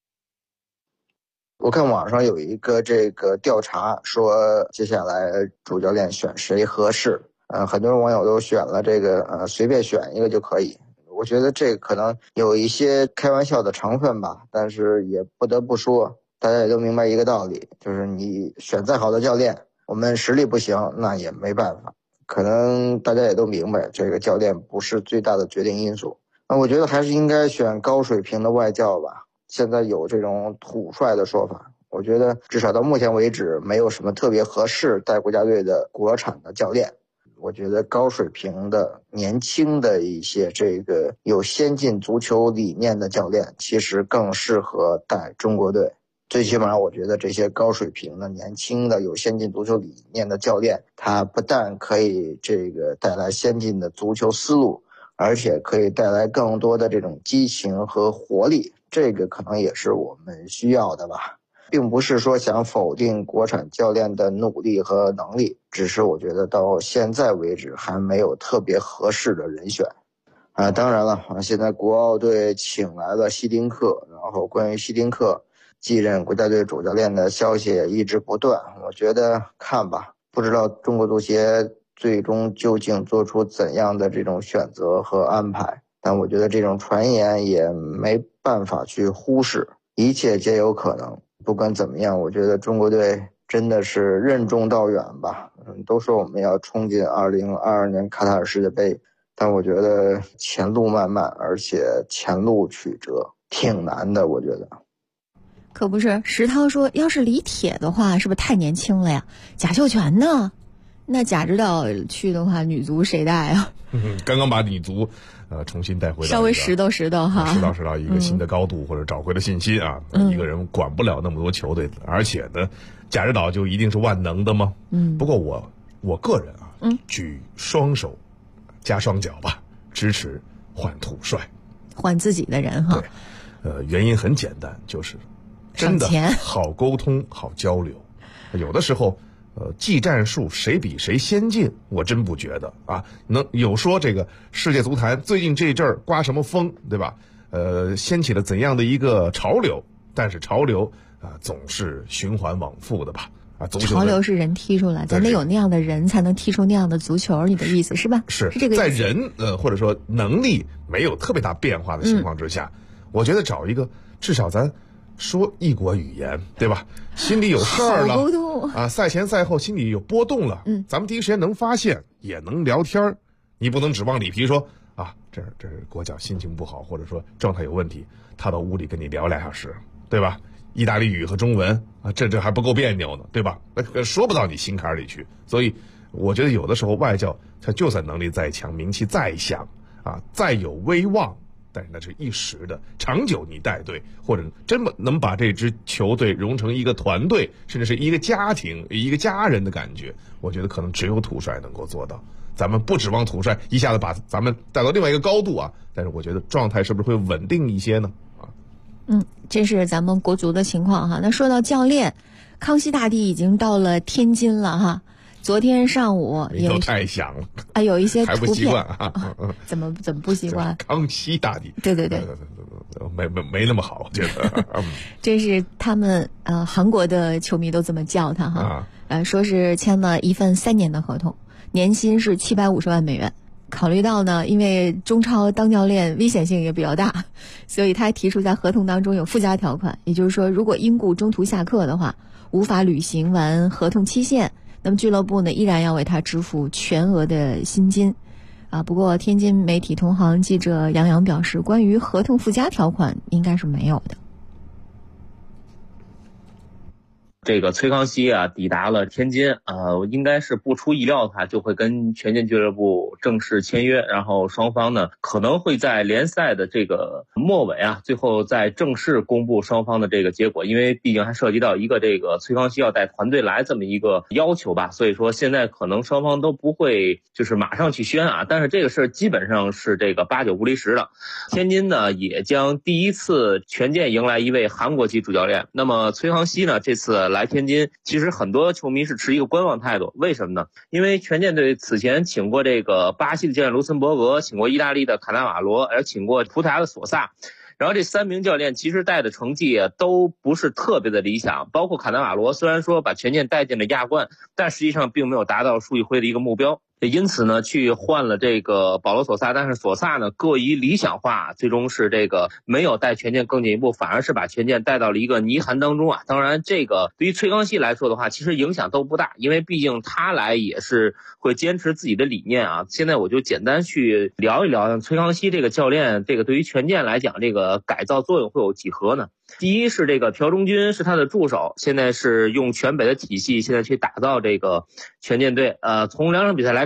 我看网上有一个这个调查说接下来主教练选谁合适，很多网友都选了这个随便选一个就可以。我觉得这个可能有一些开玩笑的成分吧，但是也不得不说，大家也都明白一个道理，就是你选再好的教练，我们实力不行，那也没办法。可能大家也都明白，这个教练不是最大的决定因素。我觉得还是应该选高水平的外教吧。现在有这种土帅的说法，我觉得至少到目前为止，没有什么特别合适带国家队的国产的教练。 我觉得高水平的年轻的一些这个有先进足球理念的教练其实更适合带中国队。最起码我觉得这些高水平的年轻的有先进足球理念的教练，他不但可以这个带来先进的足球思路，而且可以带来更多的这种激情和活力，这个可能也是我们需要的吧。并不是说想否定国产教练的努力和能力，只是我觉得到现在为止还没有特别合适的人选。当然了，现在国奥队请来了希丁克，然后关于希丁克继任国家队主教练的消息也一直不断，我觉得看吧，不知道中国足协最终究竟做出怎样的这种选择和安排，但我觉得这种传言也没办法去忽视，一切皆有可能。不管怎么样，我觉得中国队真的是任重道远吧。都说我们要冲进2022年卡塔尔世界杯，但我觉得前路漫漫，而且前路曲折，挺难的，我觉得。 可不是，石涛说，要是李铁的话，是不是太年轻了呀？贾秀全呢？那贾指导去的话，女足谁带啊？ 刚刚把女足重新带回来， 稍微拾掇哈， 拾到一个新的高度，或者找回了信心啊。一个人管不了那么多球队，而且呢，贾指导就一定是万能的吗？不过我个人举双手加双脚吧，支持换土帅， 换自己的人哈。 对，原因很简单，就是真的好沟通、好交流。有的时候，技战术谁比谁先进，我真不觉得啊。能有说这个世界足坛最近这阵儿刮什么风，对吧？掀起了怎样的一个潮流？但是潮流总是循环往复的吧？ 潮流是人踢出来，咱得有那样的人才能踢出那样的足球，你的意思是吧？ 是这个意思。 在人或者说能力没有特别大变化的情况之下，我觉得找一个至少咱说异国语言，对吧？心里有事儿了， 沟通啊，赛前赛后心里有波动了，咱们第一时间能发现，也能聊天。你不能指望里皮说啊，这是国脚心情不好，或者说状态有问题，他到屋里跟你聊2小时，对吧？意大利语和中文啊，这还不够别扭呢，对吧？那说不到你心坎里去。所以我觉得有的时候外教他就算能力再强，名气再响啊，再有威望，但是那是一时的，长久你带队或者真能把这支球队融成一个团队，甚至是一个家庭、一个家人的感觉，我觉得可能只有土帅能够做到。咱们不指望土帅一下子把咱们带到另外一个高度啊，但是我觉得状态是不是会稳定一些呢？ 这是咱们国足的情况哈。那说到教练，康熙大帝已经到了天津了哈。昨天上午都太响了有一些图片还不习惯啊？ 怎么不习惯？ 康熙大帝， 对， 没那么好，我觉得。 这是他们韩国的球迷都这么叫他哈。说是签了一份3年的合同，年薪是750万美元。考虑到呢，因为中超当教练危险性也比较大，所以他还提出在合同当中有附加条款，也就是说，如果因故中途下课的话，无法履行完合同期限，那么俱乐部呢依然要为他支付全额的薪金。不过天津媒体同行记者杨洋表示，关于合同附加条款应该是没有的。 这个崔康熙抵达了天津，应该是不出意料的话，就会跟权健俱乐部正式签约，然后双方呢可能会在联赛的这个末尾最后再正式公布双方的这个结果，因为毕竟还涉及到一个这个崔康熙要带团队来这么一个要求吧，所以说现在可能双方都不会就是马上去宣但是这个事基本上是这个8、9不离10了。天津呢也将第一次权健迎来一位韩国籍主教练，那么崔康熙呢这次来天津，其实很多球迷是持一个观望态度，为什么呢？因为权健队此前请过这个巴西的教练卢森伯格，请过意大利的卡纳瓦罗，而请过葡萄牙的索萨，然后这3名教练其实带的成绩都不是特别的理想，包括卡纳瓦罗虽然说把权健带进了亚冠，但实际上并没有达到树议会的一个目标，因此呢去换了这个保罗索萨，但是索萨呢过于理想化，最终是这个没有带权健更进一步，反而是把权健带到了一个泥潭当中当然这个对于崔康熙来说的话其实影响都不大，因为毕竟他来也是会坚持自己的理念现在我就简单去聊一聊崔康熙这个教练，这个对于权健来讲这个改造作用会有几何呢？第一是这个朴忠军是他的助手，现在是用全北的体系现在去打造这个权健队从2场比赛来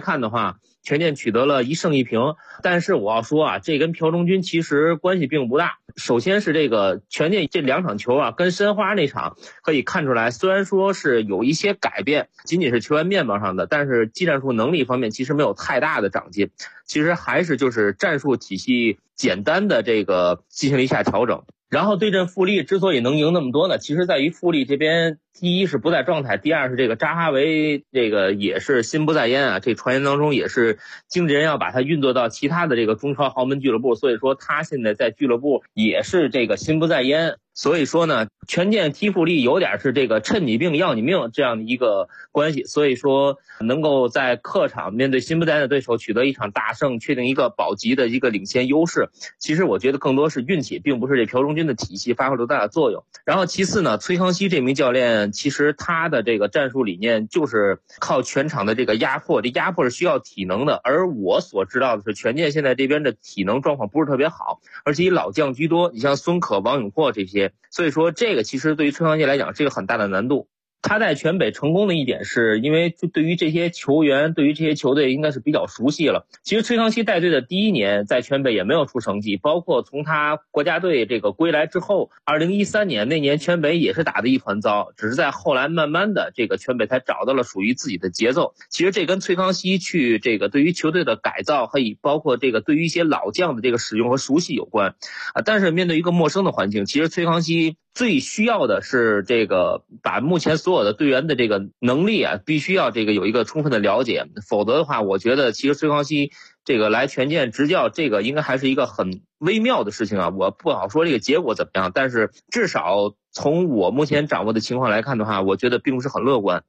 看的话，权健取得了1胜1平，但是我要说啊，这跟朴忠君其实关系并不大。首先是这个权健这2场球啊，跟申花那场可以看出来，虽然说是有一些改变，仅仅是球员面貌上的，但是技战术能力方面其实没有太大的长进，其实还是就是战术体系简单的这个进行了一下调整。然后对阵富力之所以能赢那么多呢，其实在于富力这边第一是不在状态，第二是这个扎哈维这个也是心不在焉啊，这传言当中也是经纪人要把他运作到其他的这个中超豪门俱乐部，所以说他现在在俱乐部也是这个心不在焉。所以说呢，权健踢富力有点是这个趁你病要你命这样的一个关系，所以说能够在客场面对心不在焉的对手取得一场大胜，确定一个保级的一个领先优势，其实我觉得更多是运气，并不是这朴忠君的体系发挥了多大的作用。然后其次呢，崔康熙这名教练其实他的这个战术理念就是靠全场的这个压迫，这压迫是需要体能的，而我所知道的是权健现在这边的体能状况不是特别好，而且以老将居多，你像孙可、王永珀这些，所以说这个其实对于崔康熙来讲是一个很大的难度。他在全北成功的一点是因为对于这些球员，对于这些球队应该是比较熟悉了。其实崔康熙带队的第1年在全北也没有出成绩，包括从他国家队这个归来之后，2013年那年全北也是打得一团糟，只是在后来慢慢的这个全北才找到了属于自己的节奏。其实这跟崔康熙去这个对于球队的改造和包括这个对于一些老将的这个使用和熟悉有关啊。但是面对一个陌生的环境，其实崔康熙最需要的是这个把目前所有的队员的这个能力啊，必须要这个有一个充分的了解，否则的话，我觉得其实崔康熙这个来权健执教，这个应该还是一个很微妙的事情啊。我不好说这个结果怎么样，但是至少从我目前掌握的情况来看的话，我觉得并不是很乐观。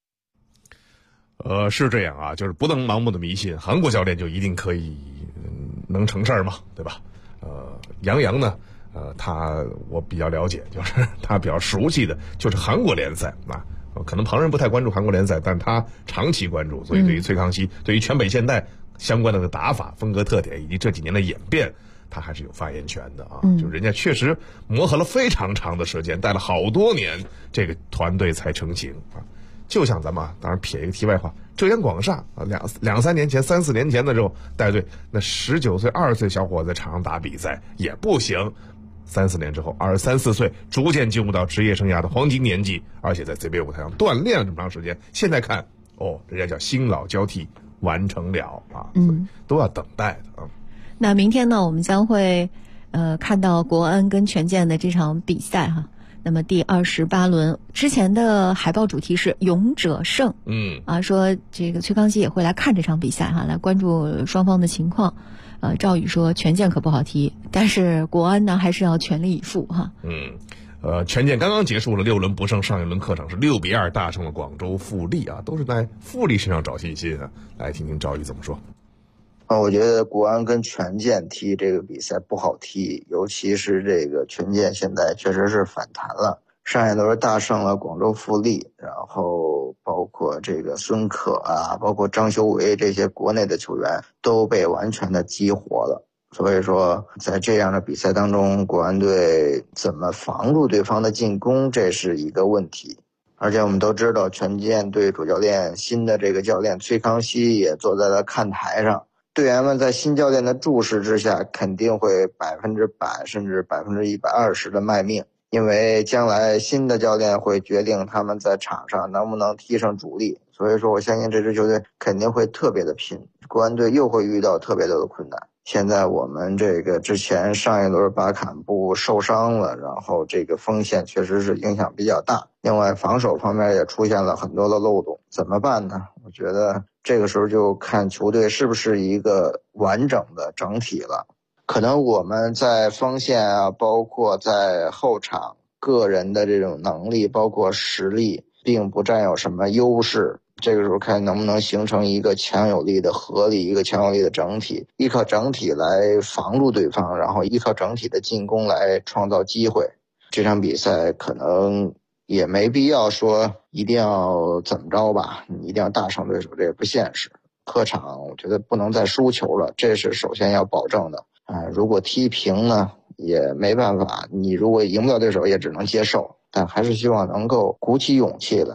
是这样啊，就是不能盲目的迷信，韩国教练就一定可以能成事儿嘛，对吧？杨洋呢？我比较了解，就是他比较熟悉的就是韩国联赛啊，可能旁人不太关注韩国联赛，但他长期关注，所以对于崔康熙，对于全北现代相关的打法、风格特点以及这几年的演变，他还是有发言权的啊。就人家确实磨合了非常长的时间，带了好多年，这个团队才成型啊。就像咱们当然撇一个题外话，浙江广厦啊，两三年前、3、4年前的时候带队，那19岁、20岁小伙子在场上打比赛也不行。3、4年之后，23、24岁逐渐进入到职业生涯的黄金年纪，而且在 CBA 舞台上锻炼了这么长时间。现在看，人家叫新老交替完成了啊，都要等待的啊。 那明天呢，我们将会看到国安跟权健的这场比赛哈。那么第28轮之前的海报主题是勇者胜，说这个崔康熙也会来看这场比赛哈，来关注双方的情况。赵宇说权健可不好踢，但是国安呢还是要全力以赴哈。 权健刚刚结束了6轮不胜，上一轮客场是6比2大胜了广州富力啊，都是在富力身上找信心啊。来听听赵宇怎么说。 我觉得国安跟权健踢这个比赛不好踢，尤其是这个权健现在确实是反弹了，上一轮大胜了广州富力，然后包括这个孙可啊，包括张修为这些国内的球员都被完全的激活了。所以说在这样的比赛当中，国安队怎么防住对方的进攻，这是一个问题。而且我们都知道权健队主教练新的这个教练崔康熙也坐在了看台上，队员们在新教练的注视之下，肯定会100%甚至120%的卖命，因为将来新的教练会决定他们在场上能不能踢上主力。所以说我相信这支球队肯定会特别的拼，国安队又会遇到特别多的困难。现在我们这个之前上一轮巴坎布受伤了，然后这个锋线确实是影响比较大，另外防守方面也出现了很多的漏洞，怎么办呢？我觉得这个时候就看球队是不是一个完整的整体了。可能我们在锋线啊，包括在后场个人的这种能力包括实力并不占有什么优势，这个时候看能不能形成一个强有力的合力，一个强有力的整体，依靠整体来防住对方，然后依靠整体的进攻来创造机会。这场比赛可能也没必要说一定要怎么着吧，你一定要大胜对手，这也不现实。客场我觉得不能再输球了，这是首先要保证的。如果踢平呢也没办法，你如果赢不了对手也只能接受，但还是希望能够鼓起勇气来，然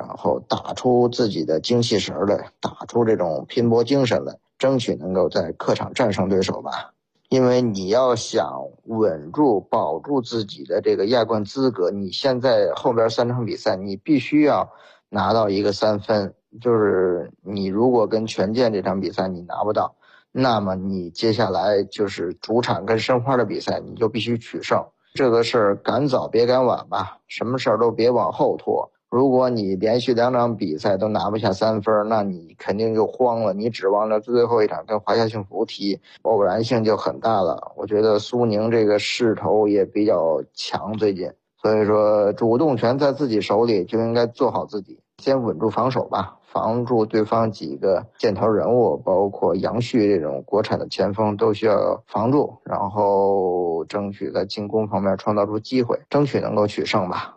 然后打出自己的精气神来，打出这种拼搏精神来，争取能够在客场战胜对手吧。因为你要想稳住保住自己的这个亚冠资格，你现在后边3场比赛你必须要拿到一个3分，就是你如果跟权健这场比赛你拿不到，那么你接下来就是主场跟申花的比赛你就必须取胜。这个事儿赶早别赶晚吧，什么事儿都别往后拖。如果你连续2场比赛都拿不下3分，那你肯定就慌了，你指望着最后一场跟华夏幸福踢，偶然性就很大了。我觉得苏宁这个势头也比较强最近，所以说主动权在自己手里，就应该做好自己，先稳住防守吧，防住对方几个箭头人物，包括杨旭这种国产的前锋都需要防住，然后争取在进攻方面创造出机会，争取能够取胜吧。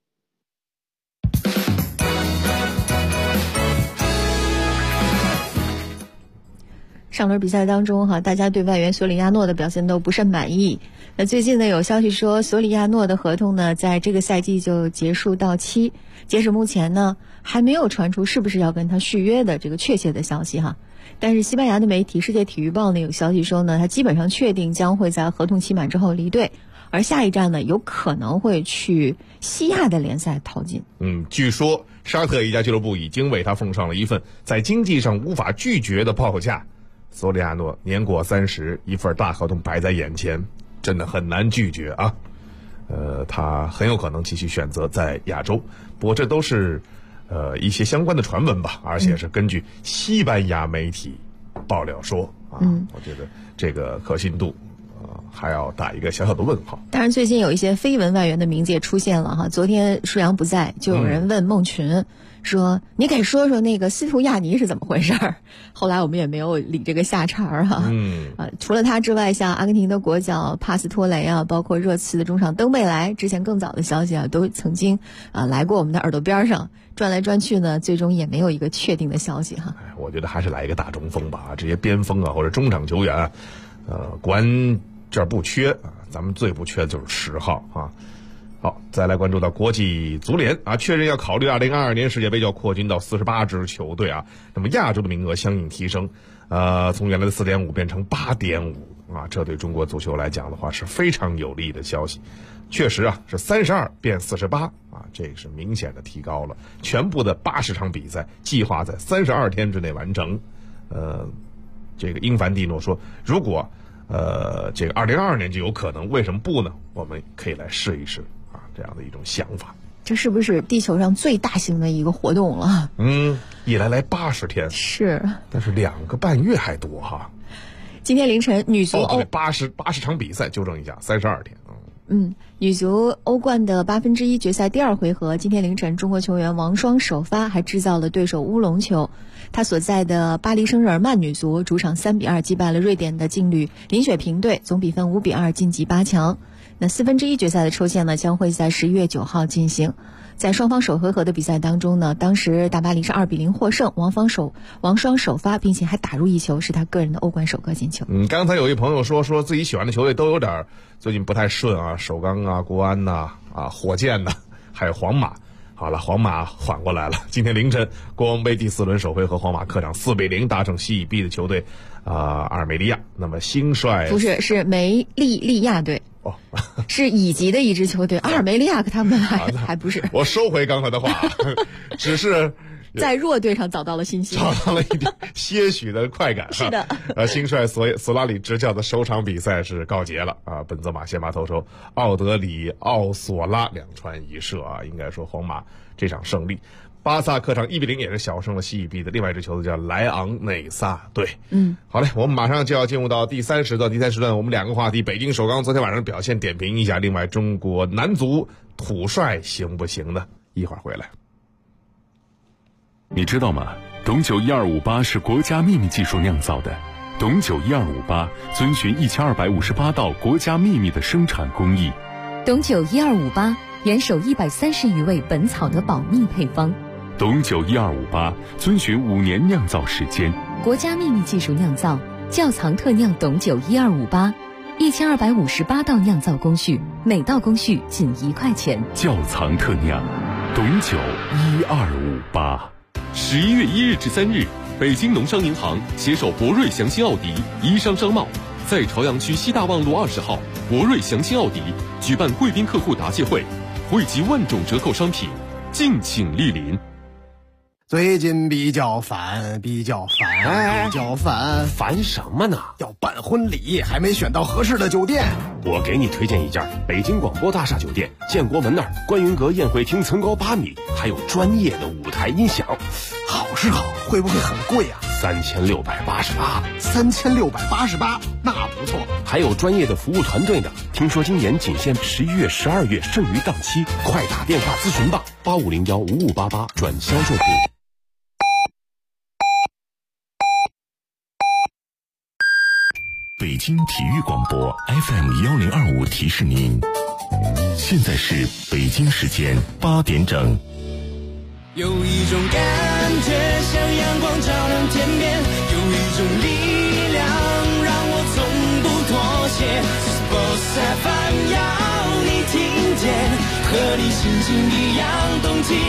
上轮比赛当中大家对外援索里亚诺的表现都不甚满意。那最近呢，有消息说索里亚诺的合同呢，在这个赛季就结束到期。截止目前呢，还没有传出是不是要跟他续约的这个确切的消息但是西班牙的媒体《世界体育报》呢有消息说呢，他基本上确定将会在合同期满之后离队，而下一站呢，有可能会去西亚的联赛淘金。 据说沙特一家俱乐部已经为他奉上了一份在经济上无法拒绝的报价。索里亚诺年过30，一份大合同摆在眼前，真的很难拒绝啊。他很有可能继续选择在亚洲，不过这都是一些相关的传闻吧，而且是根据西班牙媒体爆料说我觉得这个可信度还要打一个小小的问号。 当然最近有一些绯闻外援的名字也出现了昨天舒阳不在，就有人问孟群说你给说说那个斯图亚尼是怎么回事儿。后来我们也没有理这个下茬除了他之外，像阿根廷的国脚帕斯托雷包括热刺的中场登贝莱，之前更早的消息都曾经来过我们的耳朵边上，转来转去呢，最终也没有一个确定的消息我觉得还是来一个大中锋吧，这些边锋或者中场球员国安这儿不缺咱们最不缺的就是10号好，再来关注到国际足联确认要考虑2022年世界杯就要扩军到48支球队那么亚洲的名额相应提升，从原来的4.5变成8.5这对中国足球来讲的话是非常有利的消息。确实是32变48这个是明显的提高了，全部的80场比赛计划在32天之内完成。这个英凡蒂诺说，如果这个2022年就有可能，为什么不呢？我们可以来试一试这样的一种想法。 这是不是地球上最大型的一个活动了？ 一来80天是， 但是2个半月还多今天凌晨女足 80场比赛，纠正一下，32天。 女足欧冠的1/8决赛第2回合，今天凌晨中国球员王霜首发，还制造了对手乌龙球。他所在的巴黎圣日耳曼女足主场3-2击败了瑞典的劲旅林雪平队，总比分5-2晋级8强。那1/4决赛的抽签呢，将会在11月9号进行。在双方首回合的比赛当中呢，当时大巴黎是2-0获胜，王霜首发，并且还打入1球，是他个人的欧冠首个进球。 刚才有一朋友说自己喜欢的球队都有点最近不太顺首钢国安火箭还有皇马。好了，皇马缓过来了。今天凌晨国王杯第4轮首回合，皇马客场4-0大胜西乙 B 的球队阿尔梅利亚。那么新帅不是梅利利亚队是乙级的一支球队，阿尔梅利亚可他们还不是。 我收回刚才的话只是在弱队上找到了信心， 找到了一点些许的快感。 是的， 新帅索拉里执教的首场比赛是告捷了本泽马先发投手，奥德里奥索拉2传1射应该说皇马这场胜利。巴萨客场1-0也是小胜了西乙 B 的另外一支球队叫莱昂内萨队。好嘞，我们马上就要进入到第3时段。第3时段我们2个话题：北京首钢昨天晚上的表现点评一下，另外中国男足土帅行不行呢？一会儿回来。 你知道吗？董酒1258是国家秘密技术酿造的。董酒1258遵循1258道国家秘密的生产工艺。 董酒1258严守130余味本草的保密配方。 董酒1258遵循5年酿造时间， 国家秘密技术酿造，窖藏特酿董酒1258，1258道酿造工序，每道工序仅1块钱。 窖藏特酿董九1258。11月1日至3日，北京农商银行携手博瑞祥鑫奥迪、一商商贸，在朝阳区西大望路20号博瑞祥鑫奥迪举办贵宾客户答谢会，惠及万种折扣商品，敬请莅临。 最近比较烦， 烦什么呢？ 要办婚礼，还没选到合适的酒店。 我给你推荐一家北京广播大厦酒店，建国门那儿观云阁宴会厅层高8米，还有专业的舞台音响。 好是好，会不会很贵啊 ？3688。 3688，那不错。 还有专业的服务团队呢。听说今年仅限11月、12月，剩余档期，快打电话咨询吧，85015588转销售部。 北京体育广播 FM1025提示您，现在是北京时间8点整。 有一种感觉像阳光照亮天边，有一种力量让我从不妥协。Sports FM 要你听见，和你心情一样动起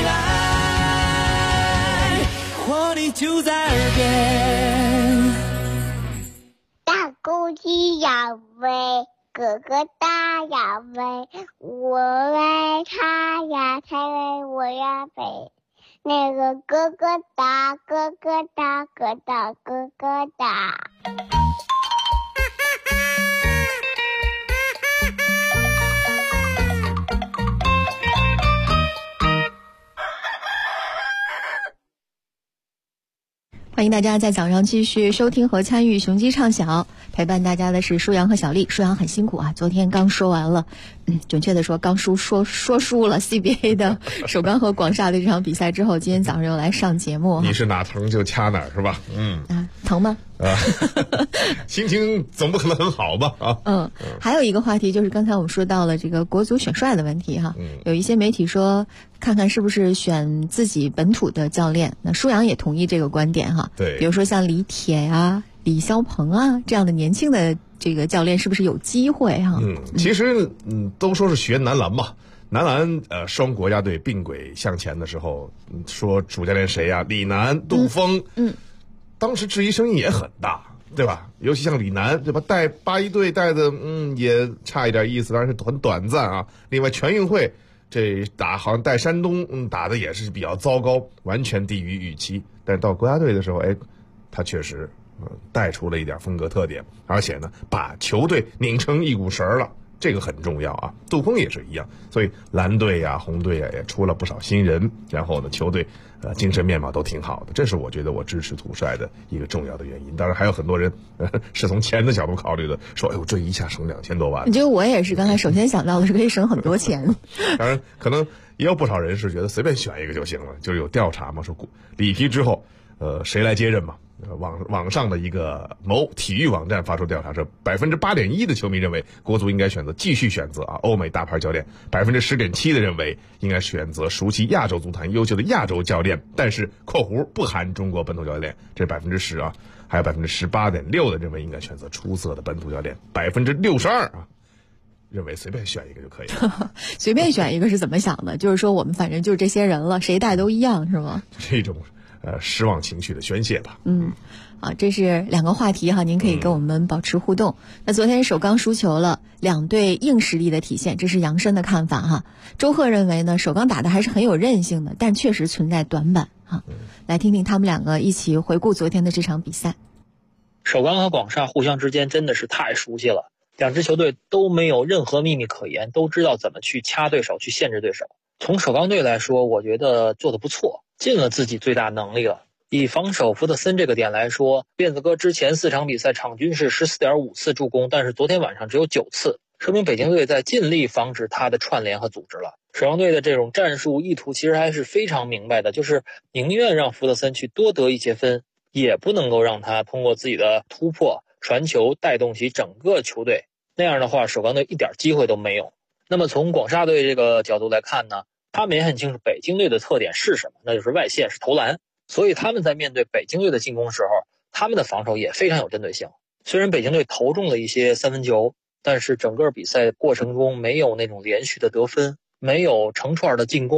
来，活力就在耳边。 大公鸡要飞，哥哥大要飞，我爱它呀，它为我要飞。那个哥哥大，哥哥大，哥大，哥哥大。 欢迎大家在早上继续收听和参与雄鸡唱晓，陪伴大家的是舒阳和小丽。舒阳很辛苦啊，昨天刚说完了，准确的说刚说输了 CBA 的首钢和广厦的这场比赛之后，今天早上又来上节目。 你是哪疼就掐哪儿是吧？ 疼吗？ 心情总不可能很好吧？ 还有一个话题就是刚才我们说到了这个国足选帅的问题哈，有一些媒体说看看是不是选自己本土的教练，那舒阳也同意这个观点哈。 对， 比如说像李铁啊、李霄鹏啊这样的年轻的这个教练是不是有机会哈？ 其实都说是学男篮嘛。男篮双国家队并轨向前的时候，说主教练谁啊？李楠、杜锋，当时质疑声音也很大，对吧？尤其像李楠，对吧？带81队带的，也差一点意思，当然是很短暂啊。另外全运会这好像带山东，打的也是比较糟糕，完全低于预期。但是到国家队的时候，他确实带出了一点风格特点，而且呢，把球队拧成一股绳了。这个很重要啊，杜锋也是一样，所以蓝队呀、红队呀也出了不少新人，然后呢，球队精神面貌都挺好的，这是我觉得我支持土帅的一个重要的原因。当然还有很多人是从钱的角度考虑的，说哎呦这一下省2000多万。 你觉得我也是刚才首先想到的是可以省很多钱。 当然可能也有不少人是觉得随便选一个就行了，就是有调查嘛，说里皮之后谁来接任嘛。网上的一个某体育网站发出调查说，8.1%的球迷认为国足应该继续选择欧美大牌教练，10.7%的认为应该选择熟悉亚洲足坛优秀的亚洲教练，但是（括弧不含中国本土教练），这是10%啊，还有18.6%的认为应该选择出色的本土教练，62%认为随便选一个就可以了。 随便选一个是怎么想的？就是说我们反正就是这些人了，谁带都一样是吗？ 这种失望情绪的宣泄吧。 这是两个话题哈，您可以跟我们保持互动。那昨天首钢输球了，两队硬实力的体现，这是杨申的看法哈。周贺认为呢，首钢打的还是很有韧性的，但确实存在短板哈。来听听他们两个一起回顾昨天的这场比赛。 首钢和广厦互相之间真的是太熟悉了，两支球队都没有任何秘密可言，都知道怎么去掐对手，去限制对手。从首钢队来说，我觉得做得不错，尽了自己最大能力了。以防守福特森这个点来说，辫子哥之前4场比赛场均是14.5次助攻，但是昨天晚上只有9次，说明北京队在尽力防止他的串联和组织了。首钢队的这种战术意图其实还是非常明白的，就是宁愿让福特森去多得一些分，也不能够让他通过自己的突破传球带动起整个球队，那样的话首钢队一点机会都没有。那么从广厦队这个角度来看呢，他们也很清楚北京队的特点是什么，那就是外线是投篮，所以他们在面对北京队的进攻时候，他们的防守也非常有针对性。虽然北京队投中了一些三分球，但是整个比赛过程中没有那种连续的得分，没有成串的进攻，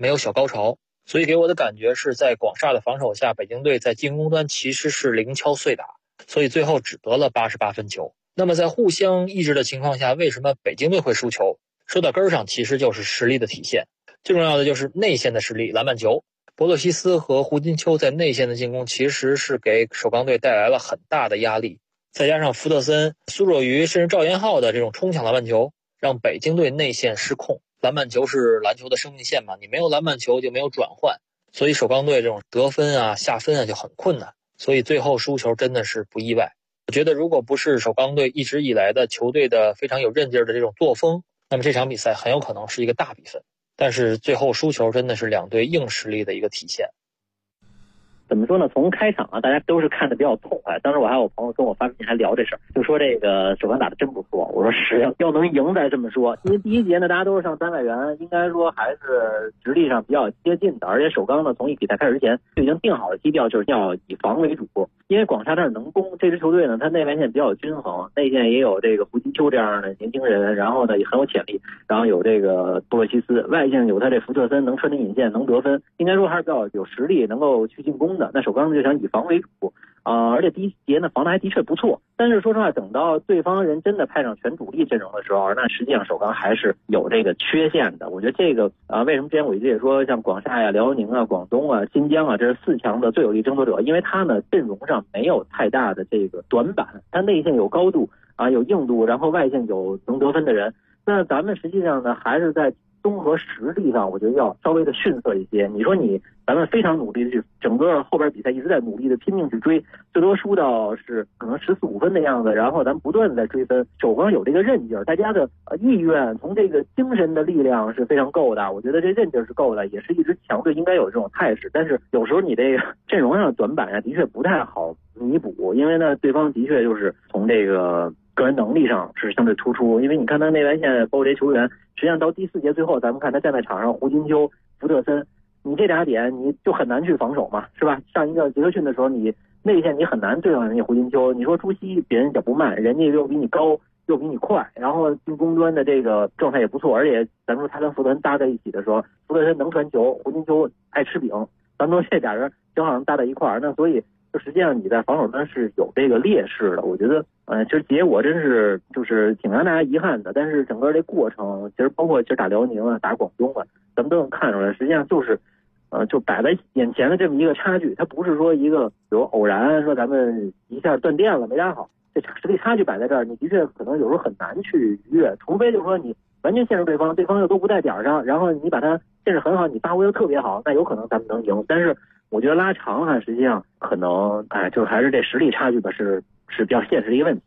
没有小高潮，所以给我的感觉是在广厦的防守下，北京队在进攻端其实是零敲碎打，所以最后只得了88分球。那么在互相抑制的情况下，为什么北京队会输球？说到根儿上，其实就是实力的体现。最重要的就是内线的实力，篮板球。博洛西斯和胡金秋在内线的进攻其实是给首钢队带来了很大的压力，再加上福特森、苏若愚甚至赵延浩的这种冲抢篮板球，让北京队内线失控。篮板球是篮球的生命线嘛，你没有篮板球就没有转换，所以首钢队这种得分啊、下分啊就很困难，所以最后输球真的是不意外。我觉得如果不是首钢队一直以来的球队的非常有韧劲儿的这种作风，那么这场比赛很有可能是一个大比分。但是最后输球真的是两队硬实力的一个体现。 怎么说呢？从开场啊，大家都是看得比较痛快。当时我还有朋友跟我发微信还聊这事儿，就说这个首钢打得真不错。我说是，要能赢再这么说。因为第一节呢，大家都是上3外援，应该说还是实力上比较接近的。而且首钢呢，从一比赛开始之前就已经定好了基调，就是要以防为主。因为广厦它是能攻，这支球队呢，它内外线比较均衡，内线也有这个胡金秋这样的年轻人，然后呢也很有潜力，然后有这个布洛西斯，外线有他这福特森能穿针引线，能得分，应该说还是比较有实力，能够去进攻的。那首钢呢就想以防为主，而且第一节呢防的还的确不错，但是说实话，等到对方人真的派上全主力阵容的时候，那实际上首钢还是有这个缺陷的。我觉得这个为什么之前我一直也说，像广厦呀、辽宁啊、广东啊、新疆啊，这是4强的最有力争夺者，因为他呢阵容上没有太大的这个短板，他内线有高度啊，有硬度，然后外线有能得分的人。那咱们实际上呢，还是在综合实力上，我觉得要稍微的逊色一些。你说咱们非常努力的去，整个后边比赛一直在努力的拼命去追，最多输到是可能14、15分的样子，然后咱们不断的在追分。首钢有这个韧劲儿，大家的意愿从这个精神的力量是非常够的，我觉得这韧劲儿是够的，也是一支强队应该有这种态势。但是有时候你这个阵容上的短板的确不太好弥补，因为呢对方的确就是从这个个人能力上是相对突出，因为你看他内外线包括这些球员，实际上到第4节最后，咱们看他站在场上，胡金秋、福特森，你这俩点你就很难去防守嘛，是吧？上一个杰克逊的时候，你内线你很难对上人家胡金秋，你说朱熹别人脚步慢，人家又比你高又比你快，然后进攻端的这个状态也不错，而且咱们说他跟福特森搭在一起的时候，福特森能传球，胡金秋爱吃饼，咱们说这俩人正好能搭在一块儿，那所以就实际上你在防守端是有这个劣势的。我觉得其实结果真是就是挺让大家遗憾的，但是整个这过程其实包括打辽宁啊、打广东啊，咱们都能看出来，实际上就是就摆在眼前的这么一个差距，它不是说一个比如偶然说咱们一下断电了没打好，这实力差距摆在这儿，你的确可能有时候很难去逾越，除非就是说你完全限制对方，对方又都不在点上，然后你把它限制很好，你发挥的特别好，那有可能咱们能赢。但是我觉得拉长啊，实际上可能就还是这实力差距吧，是比较现实的一个问题。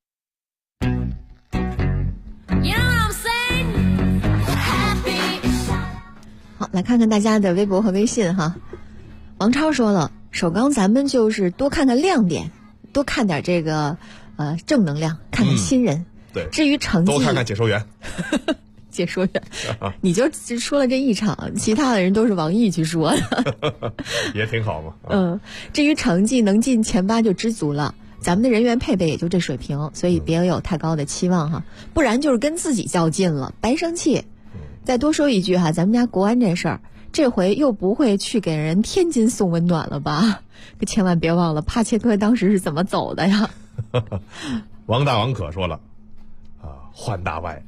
好，来看看大家的微博和微信哈。王超说了，首钢咱们就是多看看亮点，多看点这个正能量，看看新人。 对， 至于成绩， 多看看解说员。 解说员，你就只说了这一场，其他的人都是王毅去说的， 也挺好嘛。 至于成绩能进前8就知足了，咱们的人员配备也就这水平，所以别有太高的期望哈，不然就是跟自己较劲了，白生气。再多说一句哈，咱们家国安这事儿，这回又不会去给人天津送温暖了吧？可千万别忘了帕切科当时是怎么走的呀？ 王大王可说了换大外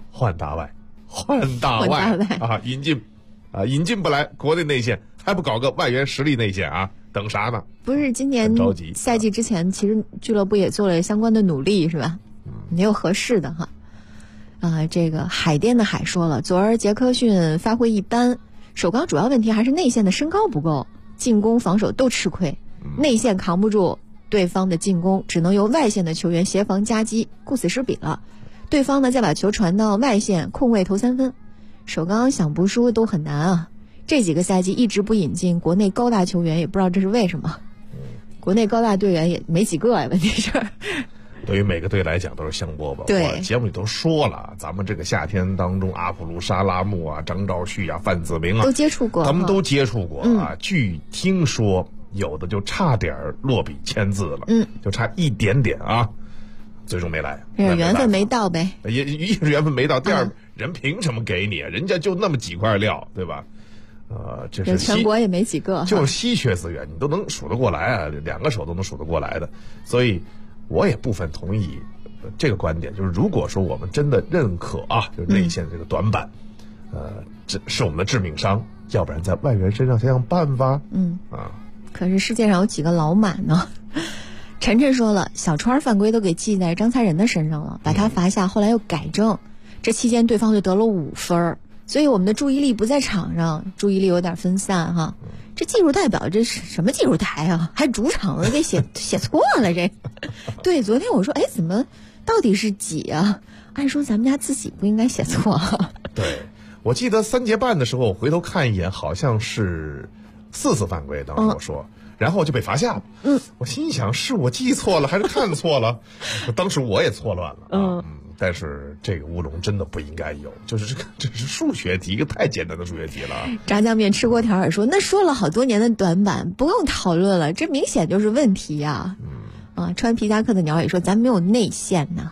啊！引进不来，国内内线还不搞个外援实力内线啊？等啥呢？ 不是今年赛季之前，其实俱乐部也做了相关的努力，是吧？没有合适的哈。这个海淀的海说了，昨儿杰克逊发挥一般，首钢主要问题还是内线的身高不够，进攻防守都吃亏，内线扛不住对方的进攻，只能由外线的球员协防夹击，顾此失彼了。对方呢再把球传到外线空位投3分，首钢想不输都很难啊。这几个赛季一直不引进国内高大球员，也不知道这是为什么。国内高大队员也没几个呀，问题是。 对于每个队来讲都是香饽饽。 对， 我节目里都说了，咱们这个夏天当中，阿普鲁沙拉木啊、张兆旭啊、范子铭啊， 都接触过， 咱们都接触过啊。据听说，有的就差点落笔签字了，就差一点点啊。最终没来， 缘分没到呗。 一是缘分没到，第二人凭什么给你？人家就那么几块料，对吧？ 这是全国也没几个， 就是稀缺资源，你都能数得过来啊，2个手都能数得过来的。所以我也部分同意这个观点，就是如果说我们真的认可啊，就是内线这个短板，这是我们的致命伤，要不然在外援身上想想办法。 可是世界上有几个老马呢？晨晨说了，小川犯规都给记在张才仁的身上了，把他罚下，后来又改正，这期间对方就得了5分，所以我们的注意力不在场上，注意力有点分散哈。这技术代表这是什么技术台啊？还主场的给写错了这。对，昨天我说，哎，怎么到底是几啊？按说咱们家自己不应该写错。 对，我记得3节半的时候，我回头看一眼，好像是4次犯规，当时我说。然后就被罚下了。我心想是我记错了还是看错了？当时我也错乱了。但是这个乌龙真的不应该有，就是这是数学题，一个太简单的数学题了。 炸酱面吃锅条也说，那说了好多年的短板不用讨论了，这明显就是问题呀。穿皮夹克的鸟也说，咱没有内线呐。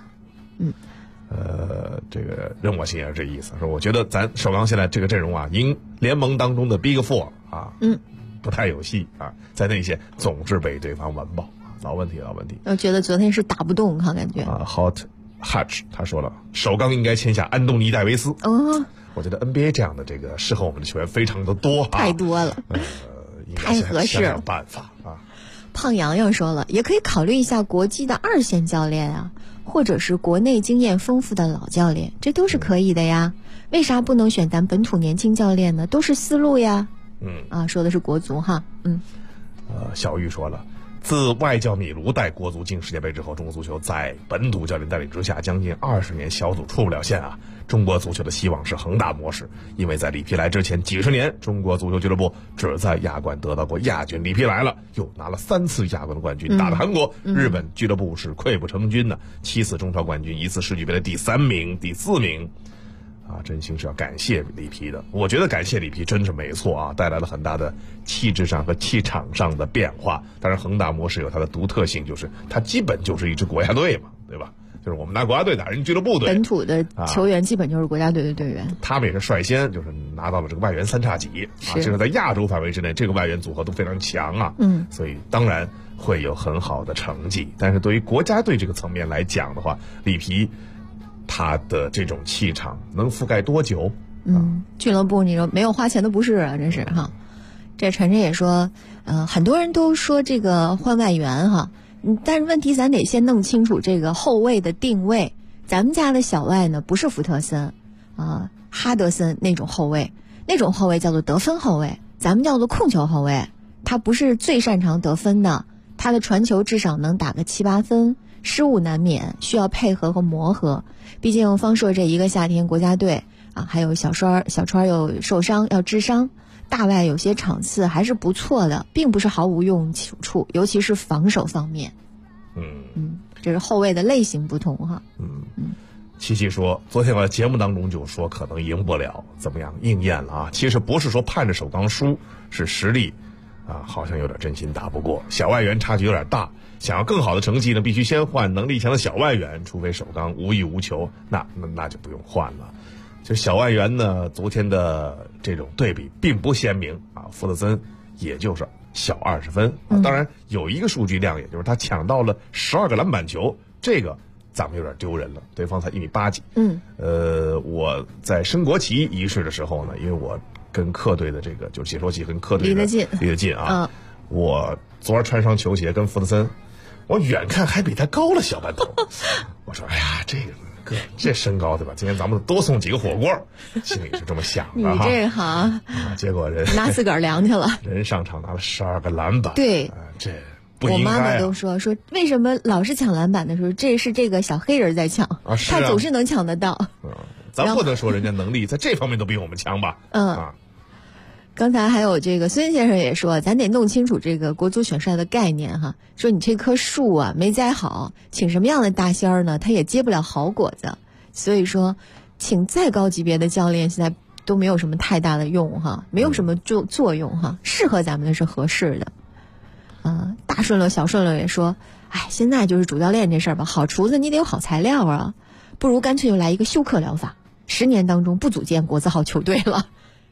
这个任我心也是这意思，说我觉得咱首钢现在这个阵容啊，赢联盟当中的 Big Four 啊。不太有戏啊，在内线总是被对方完爆，老问题。 我觉得昨天是打不动哈，感觉 Hot Hatch 他说了，首钢应该签下安东尼戴维斯。我觉得 NBA 这样的这个适合我们的球员非常的多， 太多了，太合适了， 想想办法啊。 胖洋洋说了，也可以考虑一下国际的2线教练啊，或者是国内经验丰富的老教练，这都是可以的呀。为啥不能选咱本土年轻教练呢？都是思路呀。说的是国足哈。 小玉说了，自外教米卢带国足进世界杯之后，中国足球在本土教练带领之下，将近20年小组出不了线啊。中国足球的希望是恒大模式，因为在里皮来之前几十年，中国足球俱乐部只在亚冠得到过亚军，里皮来了又拿了3次亚冠的冠军，打了韩国、日本俱乐部是溃不成军的，7次中超冠军，1次世俱杯的第3名、第4名。真心是要感谢里皮的，我觉得感谢里皮真是没错啊，带来了很大的气质上和气场上的变化。当然恒大模式有它的独特性，就是它基本就是一支国家队嘛，对吧？就是我们拿国家队打人俱乐部队， 本土的球员基本就是国家队的队员。 他们也是率先就是拿到了这个外援3叉戟这是在亚洲范围之内，这个外援组合都非常强啊。所以当然会有很好的成绩。但是对于国家队这个层面来讲的话，里皮他的这种气场能覆盖多久？ 俱乐部你说没有花钱的不是啊，真是哈。这晨晨也说，很多人都说这个换外援哈，但是问题咱得先弄清楚这个后卫的定位。咱们家的小外呢不是福特森哈德森那种后卫，那种后卫叫做得分后卫，咱们叫做控球后卫。他不是最擅长得分的，他的传球至少能打个7、8分。失误难免，需要配合和磨合。毕竟方硕这一个夏天国家队还有小川又受伤要治伤，大外有些场次还是不错的，并不是毫无用处，尤其是防守方面。这是后卫的类型不同哈。 七七说，昨天我在节目当中就说可能赢不了，怎么样应验了啊？其实不是说盼着首钢输，是实力好像有点真心打不过，小外援差距有点大。想要更好的成绩呢，必须先换能力强的小外援，除非首钢无欲无求，那就不用换了。就小外援呢，昨天的这种对比并不鲜明福特森也就是小20分当然有一个数据量，也就是他抢到了12个篮板球，这个咱们有点丢人了，对方才1米8几。我在升国旗仪式的时候呢，因为我跟客队的这个就是解说旗跟客队的离得近我昨儿穿双球鞋跟福特森，我远看还比他高了小半头。我说哎呀，这身高对吧？今天咱们多送几个火锅，心里是这么想的哈。 你这好结果人拿自个儿量去了， 人上场拿了12个篮板。 对， 这不应该我妈妈都说为什么老是抢篮板的时候，这是这个小黑人在抢他总是能抢得到。 咱不能说人家能力在这方面都比我们强吧？ 刚才还有这个孙先生也说，咱得弄清楚这个国足选帅的概念哈。说你这棵树没栽好，请什么样的大仙儿呢？他也结不了好果子。所以说，请再高级别的教练现在都没有什么太大的用哈，没有什么作用哈。适合咱们的是合适的。大顺溜小顺溜也说，现在就是主教练这事儿吧，好厨子你得有好材料啊，不如干脆就来一个休克疗法，10年当中不组建国字号球队了。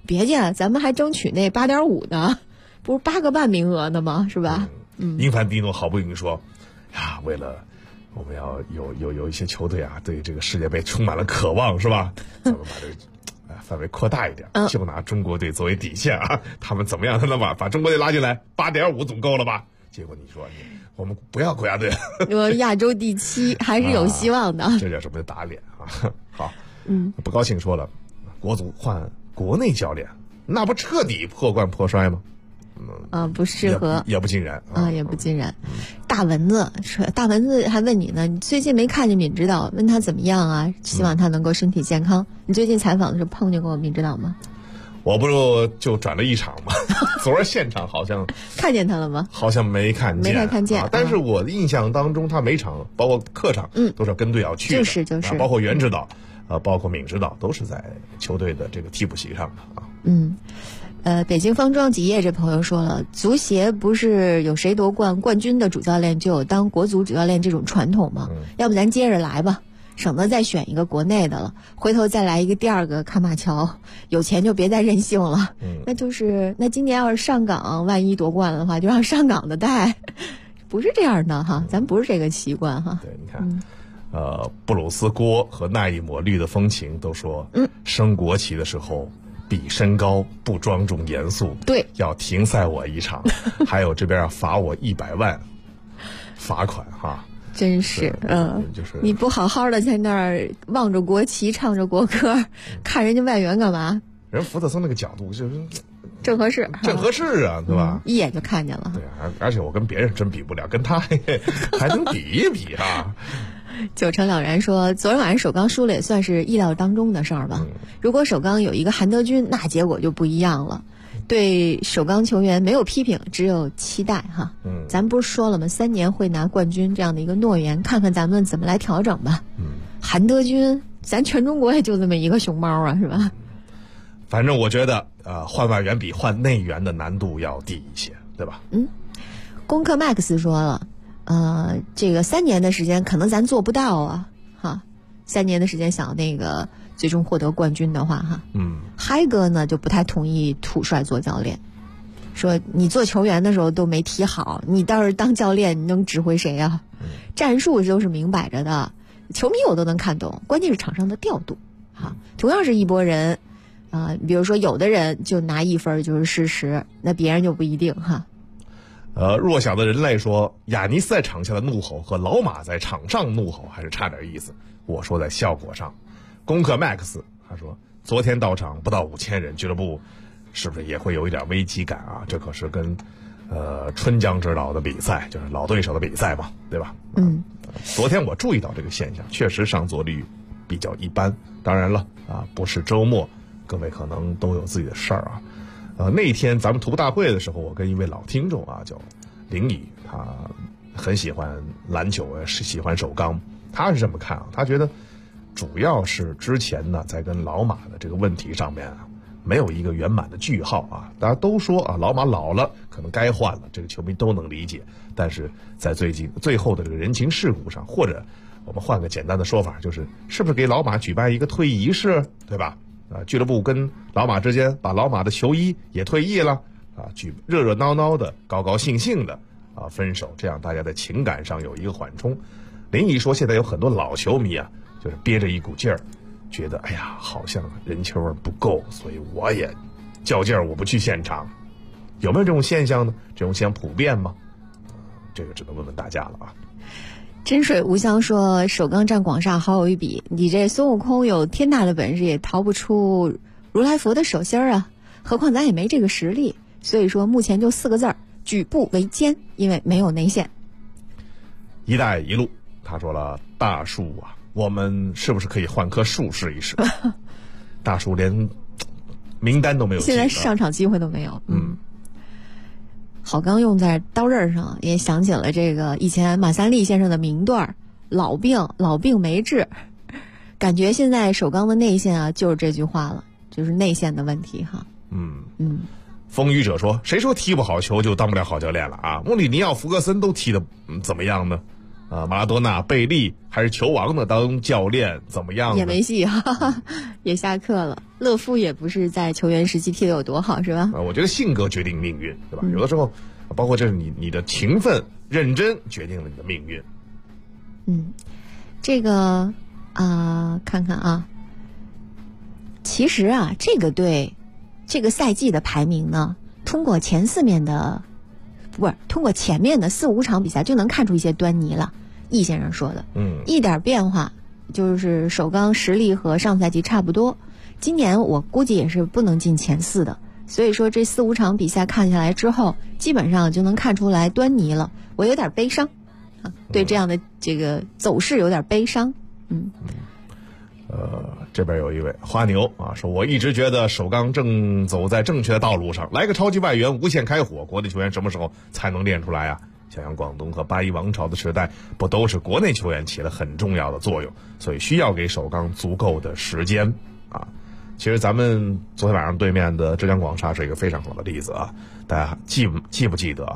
别介，咱们还争取那8.5呢，不是8个半名额呢吗？是吧？ 英凡蒂诺好不容易说呀，为了我们要有一些球队啊，对这个世界杯充满了渴望，是吧？咱们把这个范围扩大一点，就拿中国队作为底线啊，他们怎么样才能把中国队拉进来？8.5总够了吧？结果你说我们不要国家队， 说亚洲第7还是有希望的， 这叫什么打脸啊？好，不高兴说了，国足换国内教练，那不彻底破罐破摔吗？ 不适合， 也不尽然也不尽然。大蚊子说，大蚊子还问你呢，你最近没看见闵指导，问他怎么样啊？希望他能够身体健康。你最近采访的时候碰见过闵指导吗？ 我不就转了一场吗？昨儿现场好像看见他了吗？ 好像没看见， 没太看见。 但是我的印象当中，他每场包括客场，都是跟队要去的， 就是包括袁指导，包括闵指导，都是在球队的这个替补席上的啊。 北京方庄吉业这朋友说了，足协不是有谁夺冠军的主教练就有当国足主教练这种传统吗？要不咱接着来吧，省得再选一个国内的了，回头再来一个第二个看马乔，有钱就别再任性了。那今年要是上港万一夺冠了的话，就让上港的带，不是这样的哈，咱不是这个习惯哈。 对，你看。布鲁斯郭和那一抹绿的风情都说，升国旗的时候比身高，不庄重严肃， 对， 要停赛我一场，还有这边要罚我100万罚款哈。 真是， 就是你不好好的在那儿望着国旗，唱着国歌，看人家外援干嘛？ 人福特松那个角度就是正合适啊，对吧？ 一眼就看见了。 对，而且我跟别人真比不了，跟他还能比一比啊。 九成了然说，昨天晚上首钢输了也算是意料当中的事儿吧。如果首钢有一个韩德君，那结果就不一样了。对首钢球员没有批评，只有期待哈。咱不是说了吗？3年会拿冠军这样的一个诺言，看看咱们怎么来调整吧。韩德君，咱全中国也就这么一个熊猫啊，是吧？ 反正我觉得，换外援比换内援的难度要低一些，对吧？ 攻克 Max 说了。这个3年的时间可能咱做不到啊，哈，3年的时间想那个最终获得冠军的话，哈，嗨哥呢就不太同意土帅做教练，说你做球员的时候都没踢好，你倒是当教练，你能指挥谁啊？战术都是明摆着的，球迷我都能看懂，关键是场上的调度，哈，同样是一拨人，比如说有的人就拿1分就是事实，那别人就不一定哈。 弱小的人类说，亚尼斯在场下的怒吼和老马在场上怒吼还是差点意思。我说在效果上。攻克 Max 他说，昨天到场不到5000人，俱乐部是不是也会有一点危机感啊？这可是跟春江指导的比赛，就是老对手的比赛嘛，对吧？昨天我注意到这个现象，确实上座率比较一般。当然了不是周末，各位可能都有自己的事儿啊。那天咱们徒步大会的时候，我跟一位老听众叫林宇，他很喜欢篮球，是喜欢首钢。他是这么看他觉得主要是之前呢，在跟老马的这个问题上面没有一个圆满的句号大家都说老马老了，可能该换了，这个球迷都能理解。但是在最后的这个人情世故上，或者我们换个简单的说法，是不是给老马举办一个退役仪式，对吧？俱乐部跟老马之间把老马的球衣也退役了热热闹闹的，高高兴兴的分手，这样大家在情感上有一个缓冲。林毅说，现在有很多老球迷就是憋着一股劲儿，觉得哎呀，好像人球味不够，所以我也较劲儿，我不去现场。有没有这种现象呢？这种现象普遍吗？这个只能问问大家了真水无香说，首钢战广厦好有一比，你这孙悟空有天大的本事，也逃不出如来佛的手心啊！何况咱也没这个实力，所以说目前就4个字儿：举步维艰，因为没有内线。 一带一路，他说了，大树我们是不是可以换棵树试一试？大树连名单都没有， 现在上场机会都没有。好钢用在刀刃上，也想起了这个以前马三立先生的名段：老病没治。感觉现在首钢的内线就是这句话了，就是内线的问题哈。 风雨者说，谁说踢不好球就当不了好教练了穆里尼奥、福格森都踢得怎么样呢？马拉多纳、贝利还是球王呢？当教练怎么样呢？ 也没戏也下课了。勒夫也不是在球员时期踢得有多好，是吧？ 我觉得性格决定命运，对吧？有的时候，包括这是你的勤奋、认真决定了你的命运。 这个看看啊，其实啊，这个队这个赛季的排名呢，通过前面的4、5场比赛就能看出一些端倪了。易先生说的，一点变化，就是首钢实力和上赛季差不多，今年我估计也是不能进前4的。所以说这4、5场比赛看下来之后，基本上就能看出来端倪了。我有点悲伤啊，对这样的这个走势有点悲伤。 这边有一位花牛啊，说我一直觉得首钢正走在正确的道路上，来个超级外援无限开火，国内球员什么时候才能练出来啊？想想广东和八一王朝的时代，不都是国内球员起了很重要的作用，所以需要给首钢足够的时间啊。其实咱们昨天晚上对面的浙江广厦是一个非常好的例子啊，大家记不记得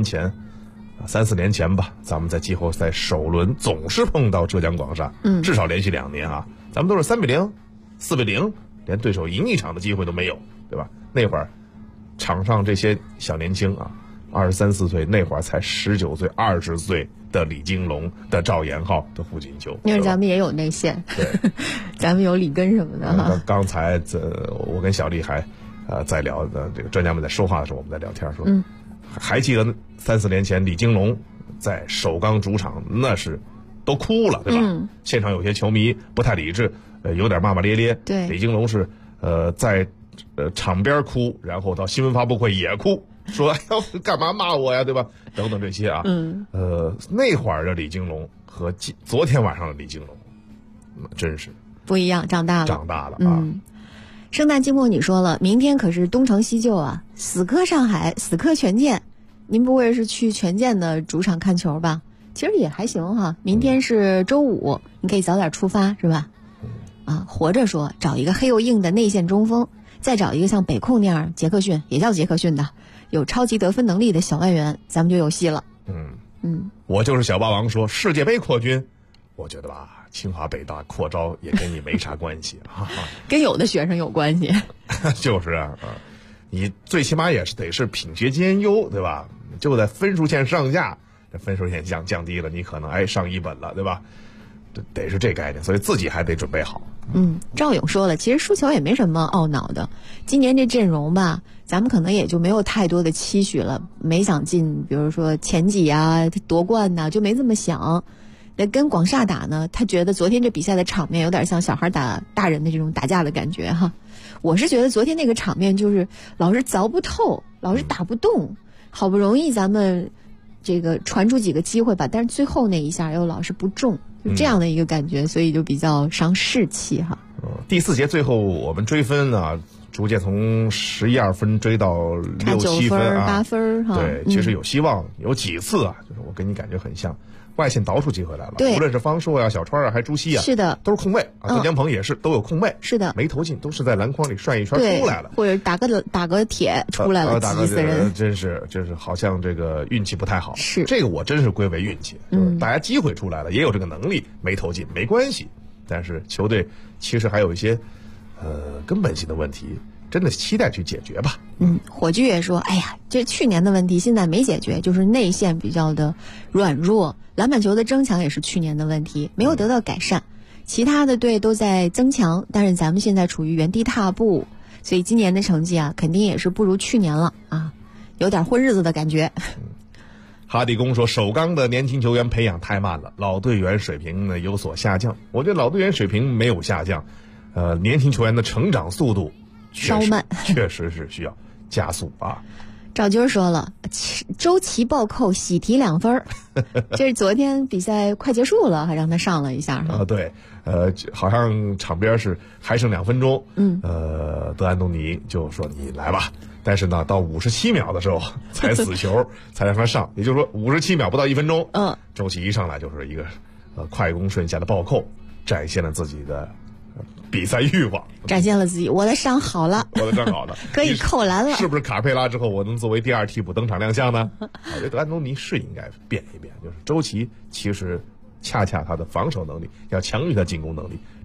3、4年前吧，咱们在季后赛首轮总是碰到浙江广厦，至少连续2年啊，咱们都是3-0、4-0，连对手赢一场的机会都没有，对吧？那会儿场上这些小年轻啊，23、24岁，那会儿才19岁、20岁的李金龙的赵延浩的胡锦秋， 因为咱们也有内线，对，咱们有里根什么的哈。 刚才我跟小丽还在聊的这个专家们在说话的时候，我们在聊天说，还记得3、4年前李金龙在首钢主场那是都哭了，对吧？现场有些球迷不太理智，有点骂骂咧咧。 对， 李金龙是在场边哭，然后到新闻发布会也哭，说哎呦干嘛骂我呀，对吧？等等这些啊。那会儿的李金龙和昨天晚上的李金龙，真是不一样，长大了啊。圣诞季末你说了，明天可是东成西就啊，死磕上海，死磕权健。您不会是去权健的主场看球吧？其实也还行哈。明天是周5，你可以早点出发，是吧？活着说找一个黑又硬的内线中锋，再找一个像北控那样杰克逊，也叫杰克逊的，有超级得分能力的小外援，咱们就有戏了。 我就是小霸王说世界杯扩军，我觉得吧，清华北大扩招也跟你没啥关系跟有的学生有关系。 就是啊，你最起码也是得是品学兼优，对吧？就在分数线上下，这分数线降低了，你可能上一本了，对吧？得是这概念，所以自己还得准备好。 赵勇说了，其实输球也没什么懊恼的。今年这阵容吧，咱们可能也就没有太多的期许了，没想进，比如说前几啊、夺冠呐，就没这么想。那跟广厦打呢，他觉得昨天这比赛的场面有点像小孩打大人的这种打架的感觉哈。我是觉得昨天那个场面就是老是凿不透，老是打不动，好不容易咱们这个传出几个机会吧，但是最后那一下又老是不中，就这样的一个感觉，所以就比较伤士气哈。 第4节最后我们追分啊，逐渐从11、2分追到6、7分 8分哈。 对，其实有希望，有几次啊，就是我跟你感觉很像。外线倒出机会来了，无论是方硕啊、小川啊，还朱熹啊， 是的， 都是空位啊。曾江鹏也是都有空位， 是的， 没投进，都是在篮筐里涮一圈出来了， 或者打个铁出来了，急死人！ 真是好像这个运气不太好。 是这个我真是归为运气，就是大家机会出来了，也有这个能力，没投进没关系。但是球队其实还有一些根本性的问题，真的期待去解决吧。 火炬也说，哎呀，这去年的问题现在没解决，就是内线比较的软弱，篮板球的争抢也是去年的问题，没有得到改善。其他的队都在增强，但是咱们现在处于原地踏步，所以今年的成绩啊，肯定也是不如去年了啊，有点混日子的感觉。 哈迪公说，首钢的年轻球员培养太慢了，老队员水平呢有所下降。我觉得老队员水平没有下降，年轻球员的成长速度稍慢， 确实是需要加速啊。 赵军说了，周琦暴扣喜提2分，这是昨天比赛快结束了，还让他上了一下对，好像场边是还剩2分钟，德安东尼就说你来吧，但是呢，到57秒的时候才死球，才让他上，也就是说57秒不到1分钟，周琦一上来就是一个快攻顺下的暴扣，展现了自己的比赛欲望， 展现了自己，我的伤好了，可以扣篮了。 是不是卡佩拉之后我能作为第2替补登场亮相呢？我觉得德安东尼是应该变一变，就是周琦其实恰恰他的防守能力要强于他进攻能力，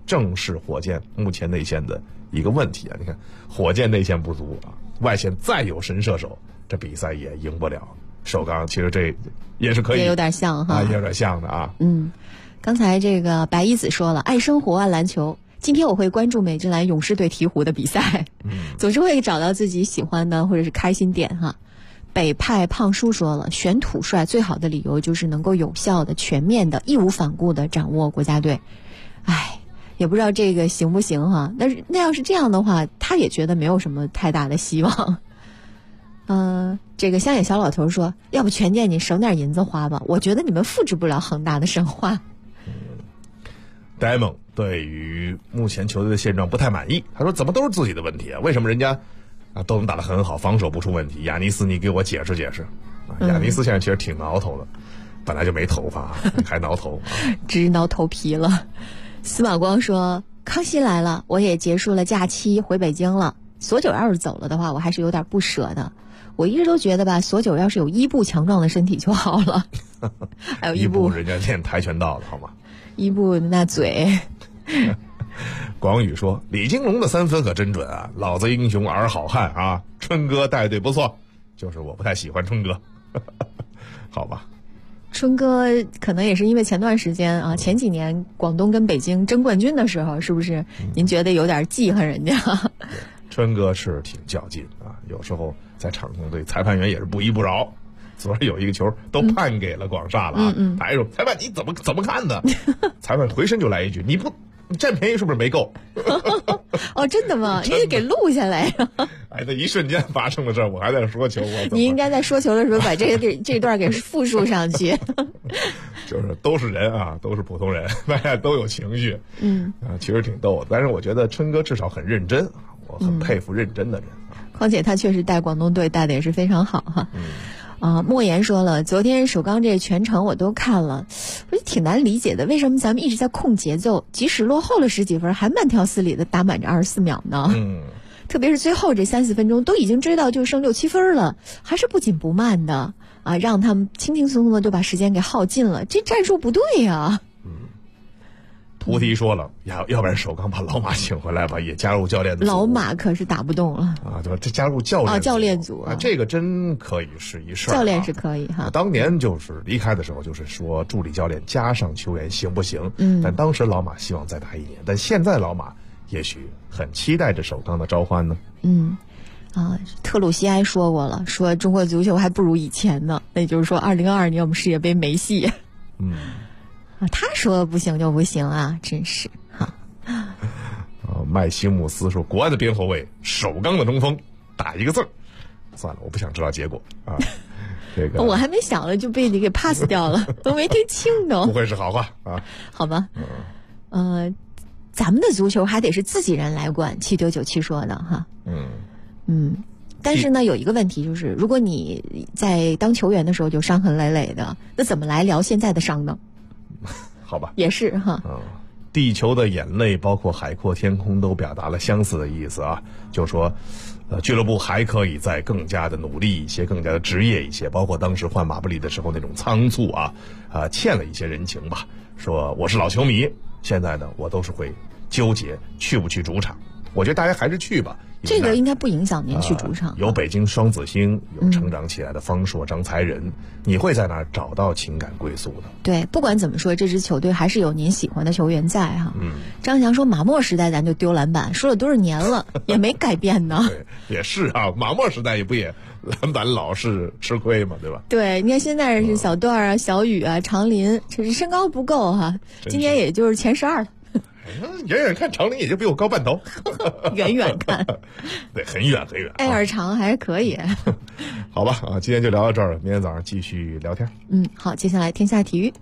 正是火箭目前内线的一个问题啊。你看，火箭内线不足啊，外线再有神射手，这比赛也赢不了。首钢其实这也是可以， 也有点像哈， 也有点像的啊。 刚才这个白一子说了，爱生活爱篮球。今天我会关注美职篮勇士队鹈鹕的比赛，总是会找到自己喜欢的或者是开心点哈。北派胖叔说了，选土帅最好的理由就是能够有效的、全面的、义无反顾的掌握国家队。也不知道这个行不行哈。那要是这样的话，他也觉得没有什么太大的希望。这个乡野小老头说，要不权健你省点银子花吧，我觉得你们复制不了恒大的神话。 戴蒙对于目前球队的现状不太满意，他说怎么都是自己的问题啊？为什么人家都能打得很好，防守不出问题？亚尼斯，你给我解释解释。亚尼斯现在其实挺挠头的，本来就没头发，还挠头， 直挠头皮了。司马光说，康熙来了，我也结束了假期回北京了。索九要是走了的话，我还是有点不舍的。我一直都觉得吧，索九要是有伊布强壮的身体就好了。还有伊布人家练跆拳道的好吗？ 伊布那嘴。 广宇说，李金龙的3分可真准啊，老子英雄儿好汉啊，春哥带队不错，就是我不太喜欢春哥。好吧， 春哥可能也是因为前段时间啊，前几年广东跟北京争冠军的时候，是不是您觉得有点记恨人家？ 春哥是挺较劲啊，有时候在场中对裁判员也是不依不饶。昨儿有一个球都判给了广厦了啊，他还说裁判你怎么看的？裁判回身就来一句，你占便宜是不是没够？ 哦，真的吗？你得给录下来呀！ 那一瞬间发生的事儿，我还在说球， 你应该在说球的时候把这段给复述上去。 就是都是人啊，都是普通人，大家都有情绪，其实挺逗的。但是我觉得春哥至少很认真，我很佩服认真的人。 况且他确实带广东队带的也是非常好哈。莫言说了，昨天首钢这全程我都看了，我就挺难理解的，为什么咱们一直在控节奏，即使落后了10几分，还慢条斯理的打满这24秒呢？特别是最后这3、4分钟，都已经追到就剩6、7分了，还是不紧不慢的啊，让他们轻轻松松的就把时间给耗尽了，这战术不对呀。 菩提说了，要不然首钢把老马请回来吧，也加入教练组。 老马可是打不动了啊，对吧？这加入教练组啊， 这个真可以是一事儿。 教练是可以哈。 当年就是离开的时候，就是说助理教练加上球员行不行？但当时老马希望再打1年，但现在老马也许很期待着首钢的召唤呢。 特鲁西埃说过了，说中国足球还不如以前呢，那也就是说2022年我们世界杯没戏。他说不行就不行啊，真是哈。 麦西姆斯说，国外的边后卫，首钢的中锋，打1个字儿。算了，我不想知道结果啊。这个我还没想了就被你给 pass 掉了，都没听清都。 不会是好话啊？ 好吧，咱们的足球还得是自己人来管，7997说的哈。但是呢，有一个问题就是，如果你在当球员的时候就伤痕累累的，那怎么来聊现在的伤呢？ 好吧， 也是哈。 地球的眼泪，包括海阔天空，都表达了相似的意思啊。就说，俱乐部还可以再更加的努力一些，更加的职业一些。包括当时换马布里的时候那种仓促啊，欠了一些人情吧。说我是老球迷，现在呢，我都是会纠结去不去主场。我觉得大家还是去吧。 这个应该不影响您去主场。 有北京双子星，有成长起来的方硕、张才仁，你会在那儿找到情感归宿的。 对，不管怎么说，这支球队还是有您喜欢的球员在哈。张翔说，马莫时代咱就丢篮板，说了多少年了，也没改变呢。 对，也是啊，马莫时代也不也篮板老是吃亏嘛，对吧？ 对，你看现在是小段啊、小雨啊、长林，这身高不够哈，今年也就是前12了。 远远看长林也就比我高半头， 远远看， 对，很远很远。 艾尔长还可以。 好吧啊，今天就聊到这儿了，明天早上继续聊天。 好，接下来天下体育。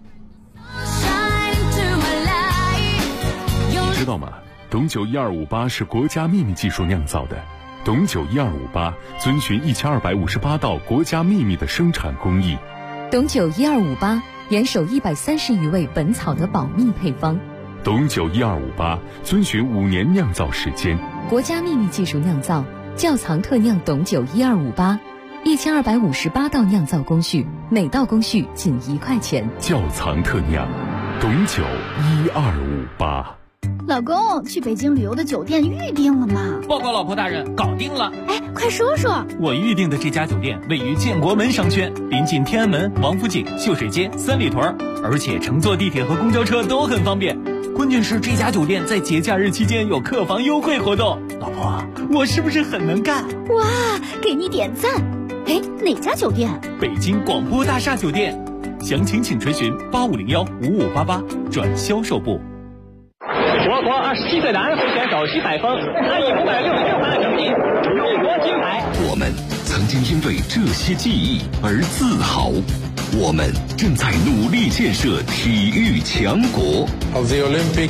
你知道吗？董酒1258是国家秘密技术酿造的。董酒1258遵循1258道国家秘密的生产工艺。 董酒1258严守130余味本草的保密配方。 董酒1258遵循5年酿造时间， 国家秘密技术酿造，窖藏特酿董酒1258，1258道酿造工序，每道工序仅1块钱。 窖藏特酿，董酒1258。 老公，去北京旅游的酒店预定了吗？ 报告老婆大人，搞定了。 哎，快说说。 我预定的这家酒店位于建国门商圈，临近天安门、王府井、秀水街、三里屯，而且乘坐地铁和公交车都很方便。关键是这家酒店在节假日期间有客房优惠活动。老婆，我是不是很能干？ 哇，给你点赞。哎，哪家酒店？ 北京广播大厦酒店。详情请垂询85015588转销售部。 我国27岁男会选手徐海峰，他以566分的成绩荣获金牌。 我们曾经因为这些记忆而自豪，我们正在努力建设体育强国。 Of the Olympic